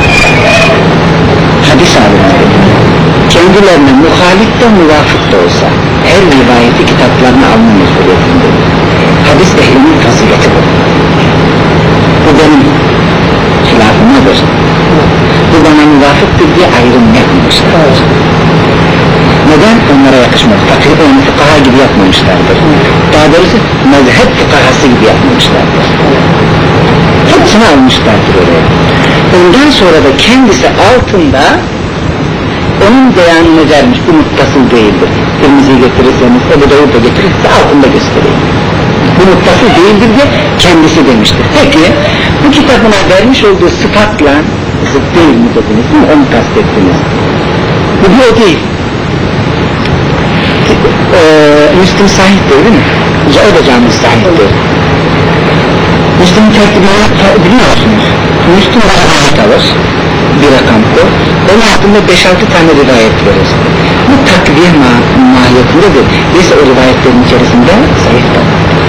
hadis alimleri, kendilerine muhalif de muvafık da olsa her rivayeti kitaplarına alma mecburiyetindedir. Hadis ehlinin fazileti bu. Bu benim hilafımdır. Bu bana muvafıktır diye ayrım yapmamışlar. Neden? Onlara yakışmaz. Fakir onu fıkaha gibi yapmamışlardır. Daha doğrusu mezhep fıkahası gibi yapmamışlardır. Hepsini almışlardır oraya. Ondan sonra da kendisi altında onun beyanını vermiş, bu muttasıl değildir. Tirmizi'yi getirirseniz, Ebu Davud'da getirirseniz altında göstereyim. Bu muttasıl değildir diye kendisi demiştir. Peki bu kitabına vermiş olduğu sıfatla zıt değil mi dediniz mi? Onu kastettiniz. Bu bir o değil. Ee, Müslüm sahiptir değil mi? Ya o da canlı sahiptir. Müslüm'ün tertibini biliyor musunuz? Müslüm rivayet alır, bir rakam koy, onun hakkında beş altı tane rivayet verir. Bu takviye ma mahiyetindedir. Biz o rivayetlerin içerisinde zayıftır.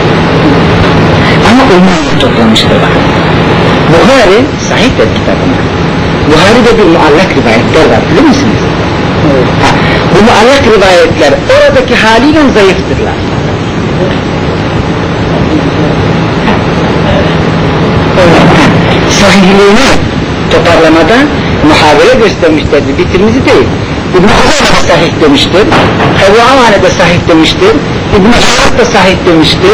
Ama onu toplamıştır bakın. Buhari sahiptir kitabına. Buhari'de bir muallak rivayetler var, bilir misiniz? Evet. Ha, bu muallak rivayetler oradaki haliyle zayıftırlar. Sahihliğini toparlamada muhabere göstermişlerdir. Bitirimizi değil. İbn-i Hazar da sahih demiştir. Ebu Avane de sahih demiştir. İbn-i Hazar da sahih demiştir.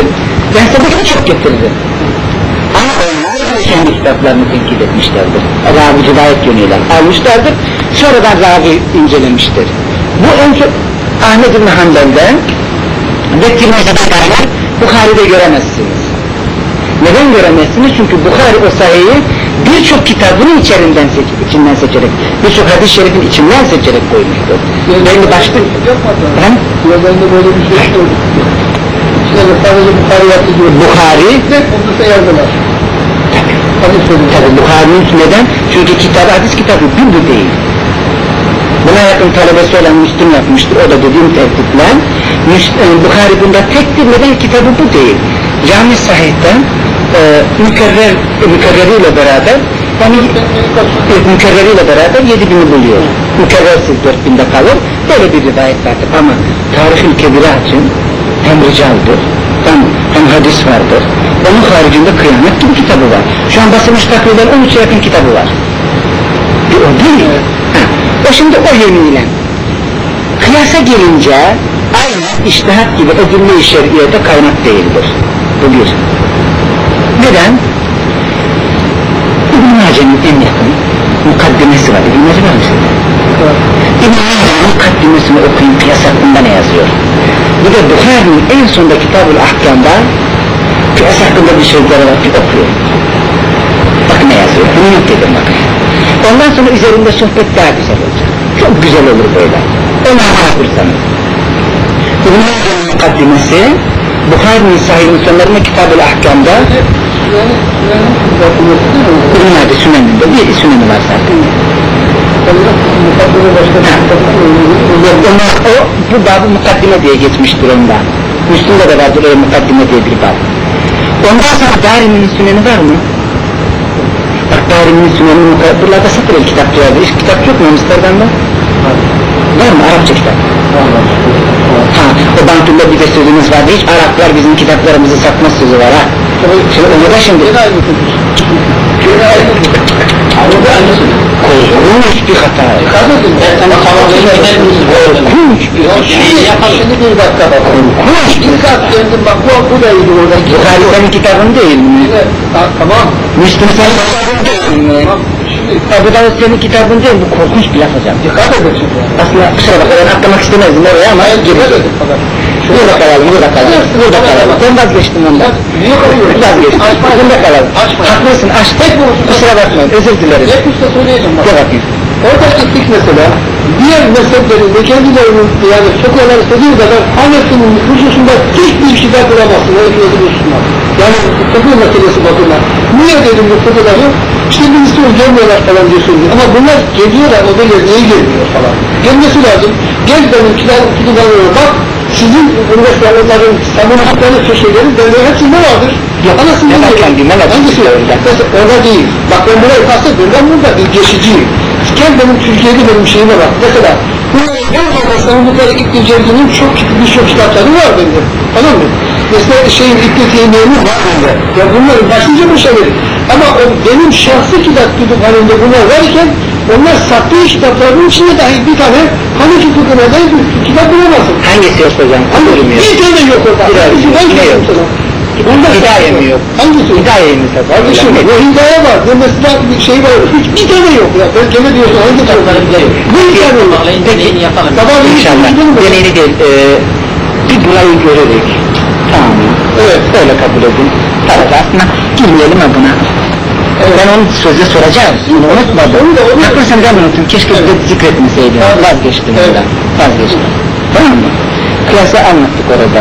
Ben sana çok getiririm. Ama onlar kendi kitaplarını tenkit etmişlerdir. Ravi rivayet yönüyle almışlardır. Sonradan ravi incelemiştir. Bu en çok Ahmed İbn Hanbel'den ve Tirmizi'de kaynar Bukhari'de göremezsiniz. Neden göremezsiniz? Çünkü Bukhari o sahihi birçok kitabının içerinden seç, içinden seçerek, birçok hadis-i şerifin içinden seçerek koymuştur. Belli başlı... Ben? Yazarında böyle bir şey yok. İçinde sadece Bukhari yaptı diyor. Bukhari... Ne kurdursa yazdılar. Tabii, tabii Bukhari'nin neden? Çünkü kitabı, hadis kitabı bir bu değil. Buna yakın talebesi olan Müslüm yapmıştır, o da dediğim tertiple. Bukhari bunda tektir, neden kitabı bu değil? Cami Sahih'ten e, mükerrer, mükerreriyle beraber yani e, mükerreriyle beraber yedi bini buluyor. Mükerrersiz dört binde kalır, böyle bir rivayet vardır ama Tarih-i Kebir'e için hem ricaldır, hem, hem hadis vardır. Onun haricinde kıyamet gibi kitabı var. Şu an basılmış takriben on üçe yakın kitabı var. O değil. Ha, o şimdi o yönüyle. Kıyasa gelince aynı içtihat gibi edille-i şer'iyede kaynak değildir. Bu bir. Neden? İbn-i Mace'nin en yakın mukaddimesi var. İbn-i Mace var mı şimdi? İbn-i Mace'nin mukaddimesini okuyun, kıyas hakkında ne yazıyor? Bir de Bukhari'nin en sonunda Kitab-ül Ahkam'da kıyas hakkında bir şeyleri var ki okuyor. Bak ne yazıyor, bunu not edin bakın. Ondan sonra üzerinde sohbet daha güzel olacak. Çok güzel olur böyle. Onu anlatırsanız. İbn-i Mace'nin mukaddimesi Bukhari'nin Sahih Müslimlerinde Kitab-ül Ahkam'da İbn-i Mace Sünen'inde bir Sünen'i var zaten. O bu babı mukaddime diye geçmiştir onda. Müslüm'de de vardır öyle mukaddime diye bir bab. Ondan sonra Darimi'nin Sünen'i var mı? Bak Darimi'nin Sünen'in buralarda satılır kitapçı vardır. Hiç kitap yok mu Amsterdam'da? Var mı Arapça kitap? Ha, o Bantul'da bir de sözümüz vardı. Hiç Araplar bizim kitaplarımızı satmaz sözü var ha. Şimdi onu da şimdi korkunç bir hata. Korkunç bir hata. Şimdi bir dakika bak. Korkunç bir Bir saat geldim bak bu, bu da iyiydi orada. Bukhari senin kitabın değil mi? Tamam. Müslüm senin kitabın değil mi? Ebu Davud senin kitabın değil, bu korkunç bir laf hocam. Dikkat edin şimdi. Aslında kusura bakma ben atlamak istemezdim oraya ama gireceğim. Burada kalalım, burada kalalım, burada kalalım. Ben vazgeçtim ondan. Niye kalıyorsun? Vazgeçtim. Burada kalalım. Haklısın, aç. Kusura bakmayın, özür dilerim. Hep üstte söyleyeceğim bak. Gel bakayım. Orada gittik mesela, diğer mezheplerinde kendilerinin yani sokuyorlar istediği kadar Hanefi'nin hususunda tek bir kitap bulamazsın, o iki yazı Müslüman. Yani fıkıh meselesi bakıyorlar. Niye dedim bu fıkıhları? İşte bir istiyor gelmiyorlar falan diye söylüyor. Ama bunlar geliyorlar, o da niye gelmiyor falan. Gelmesi lazım. Gel benim kitaplarına bak, sizin üniversitelerin savunmakları köşeleri, bende hepsinde vardır. Anasını ne bak kendime ne hangisi? Mesela orada değil. Bak ben burayı kastetmiyorum, ben burada bir geçiciyim. Gel benim Türkiye'de benim şeyime bak. Mesela bu en fazla savundukları İbn-i Cevzi'nin çok birçok kitapları var bende. Tamam mı? Mesela şeyin İbn-i Teymiye'nin var bende. Ya bunların başlıca bir şeyleri. Ama o benim şahsi kitap kütüphanemde bunlar varken onlar sattığı kitapların içinde dahi bir tane Hanefi fıkhına dair bir kitap bulamazsın. Hangisi yok hocam? Hangisi? Bir tane yok orada. Bir tane Ne yok? Bunda hidaye mi yok? Hangisi? Hidaye mi satıyor? Kardeşim o hidaye var. Bu mesela bir şey var. Hiç bir tane yok ya. Ben gene diyorsun hangi kitapları biliyorum? Bir tane yok. Peki sabah inşallah. Deneyini değil. E, bir burayı görerek. Tamam mı? Evet. Öyle kabul edin. Tabii aslında girmeyelim ha buna. Evet. Ben onun sözü soracağım. Bunu unutmadım. Haklısın ben unuttum. Keşke evet. de zikretmeseydim. Evet. Vazgeçtim. Evet. Vazgeçtim. Tamam mı? Kıyası anlattık orada.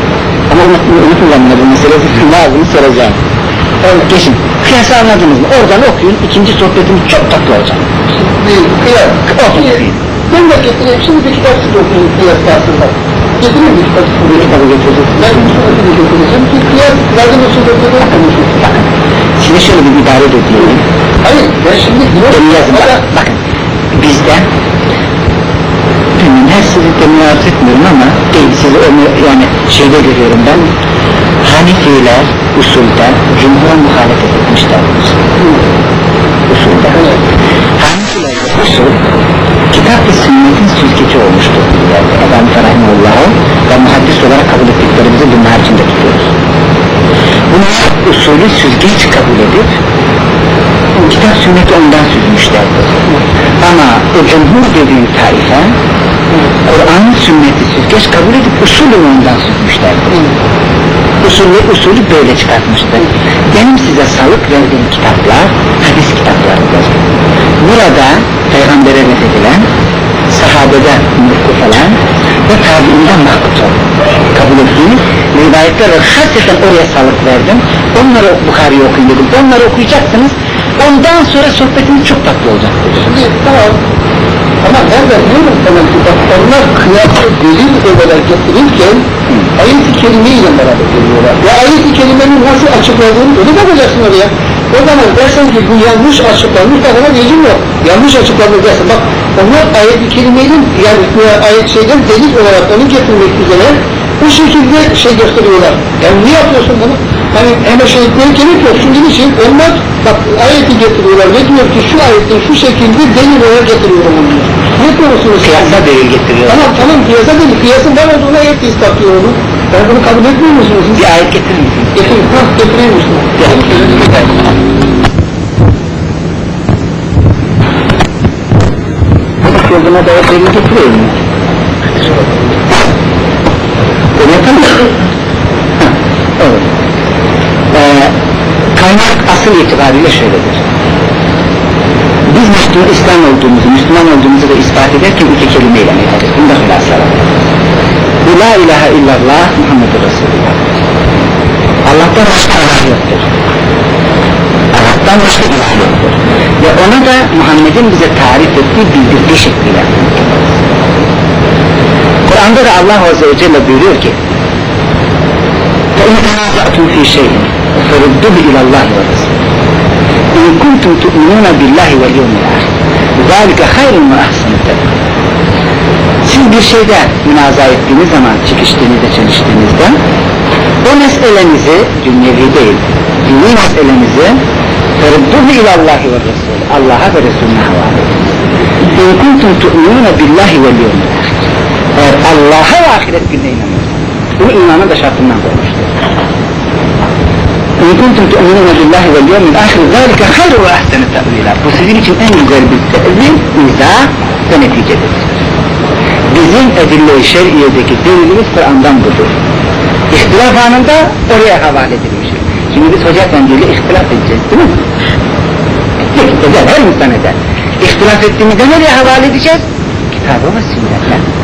Ama unutmayacağım bu meselesi lazım soracağım. Evet. Geçin. Kıyası anladınız mı? Oradan okuyun. İkinci sohbetimiz çok tatlı olacak. Değil. Kıyas. Okuyun. Ben de getireyim. Şimdi bir kitap size okuyun kıyas aslında. Getireyim bir kitap size. Bir kitabı getireceğim. Ben bir kitabı getireceğim. Bir kıyas. Nereden olsun da okuyun. Bakın. Size şöyle bir ibare de diyeyim. Hayır. Ben şimdi diyorum. Yazın. Bakın. Bakın. Bizde Demin her sizi demin arz etmiyorum ama değil, sizi onu yani şeyde görüyorum ben. Hanefiler usulde cumhura muhalefet etmişler. Usulde. Hanefiler usul kitap ve sünnetin süzgeci olmuştur. Yani Adam Ferahimullah'ı ve muhaddis olarak kabul ettiklerimizi bunlar içinde tutuyoruz. Bunlar usulü süzgeç kabul edip kitap sünneti ondan süzmüşlerdir. Ama o cumhur dediğin taife Kur'an'ın sünneti süzgeç kabul edip usulü ondan süzmüşlerdir. Usulü, usulü böyle çıkartmıştır. Benim size salık verdiğim kitaplar hadis kitaplarıdır. Burada Peygamber'e reddedilen, sahabeden mevkuf olan ve tabiinden mahkut kabul ettiğiniz rivayetler ve hasreten oraya salık verdim. Onları Bukhari'yi okuyun dedim. Onları okuyacaksınız. Ondan sonra sohbetiniz çok tatlı olacak. Şimdi tamam. Ama nereden diyorum sana ki bak onlar kıyaslı delil olarak getirirken ayet-i kerimeyle beraber geliyorlar. Ya ayet-i kerimenin nasıl açıkladığını öyle bakacaksın oraya. O zaman dersen ki bu yanlış açıklanmış da bana diyeceğim yok. Yanlış açıklanmış dersin. Bak onlar ayet-i kerimenin yani ayet şeyden delil olarak onu getirmek üzere bu şekilde şey gösteriyorlar. Yani niye yapıyorsun bunu? Hani hemen şey etmeye gerek yok. Şimdi için onlar bak ayeti getiriyorlar. Ne diyor ki şu ayette şu şekilde delil olarak getiriyorum onu. Ne yapıyorsunuz? Kıyasa delil getiriyor. Tamam tamam kıyasa delil. Kıyasın var olduğuna ayet istatlıyor onu. Ben bunu kabul etmiyor musunuz? Bir ayet getirir misiniz? Getirin. Ha getireyim misin? Yoluna dair delil getiriyor mu? Öyle tamam. Evet. Ee, kaynak asıl itibariyle şöyledir. Biz Müslüman, İslam olduğumuzu, Müslüman olduğumuzu da ispat ederken iki kelimeyle meyledir. Bunda hülasa var. Bu la ilahe illallah Muhammedur Resulullah. Allah'tan başka ilah yoktur. Allah'tan başka ilah yoktur. Ve ona da Muhammed'in bize tarif ettiği bildirdiği şekliyle. Kur'an'da da Allah Azze ve Celle buyuruyor ki فَاِنْ تَنَازَعْتُمْ فِي شَيْءٍ فَرُدُّهُ اِلَى اللّٰهِ وَالرَّسُولِ اِنْ كُنْتُمْ تُؤْمِنُونَ بِاللّٰهِ وَالْيَوْمِ الْآخِرِ ذَٰلِكَ خَيْرٌ وَأَحْسَنُ تَأْوِيلًا. Siz bir şeyde münaza ettiğiniz zaman, çıkıştığınızda, çalıştığınızda o meselenizi, dünyevi değil, dini meselenizi فَرُدُّهُ اِلَى اللّٰهِ وَالرَّسُولِ Allah'a ve Resulüne havale edin. اِنْ كُنْتُمْ تُؤْمِنُونَ بِاللّٰهِ وَالْيَوْمِ الْآخِرِ Eğer Allah'a ve ahiret gününe inanıyorsanız, bunu imanın da şartından koymuştur. اِنْ كُنْتُمْ تُؤْمِنُونَ بِاللّٰهِ وَالْيَوْمِ الْآخِرِ ذَٰلِكَ خَيْرُ وَأَحْسَنُ تَأْوِيلًا. Bu sizin için en güzel bir tevil, izah ve neticedir. Bizim edille-i şer'iyedeki delilimiz Kur'an'dan budur. İhtilaf anında oraya havale edilmiş. Şimdi biz Hoca Efendi'yle ihtilaf edeceğiz değil mi? Eder, her insan eder. İhtilaf ettiğimizde nereye havale edeceğiz? Kitabı ve sünnetle.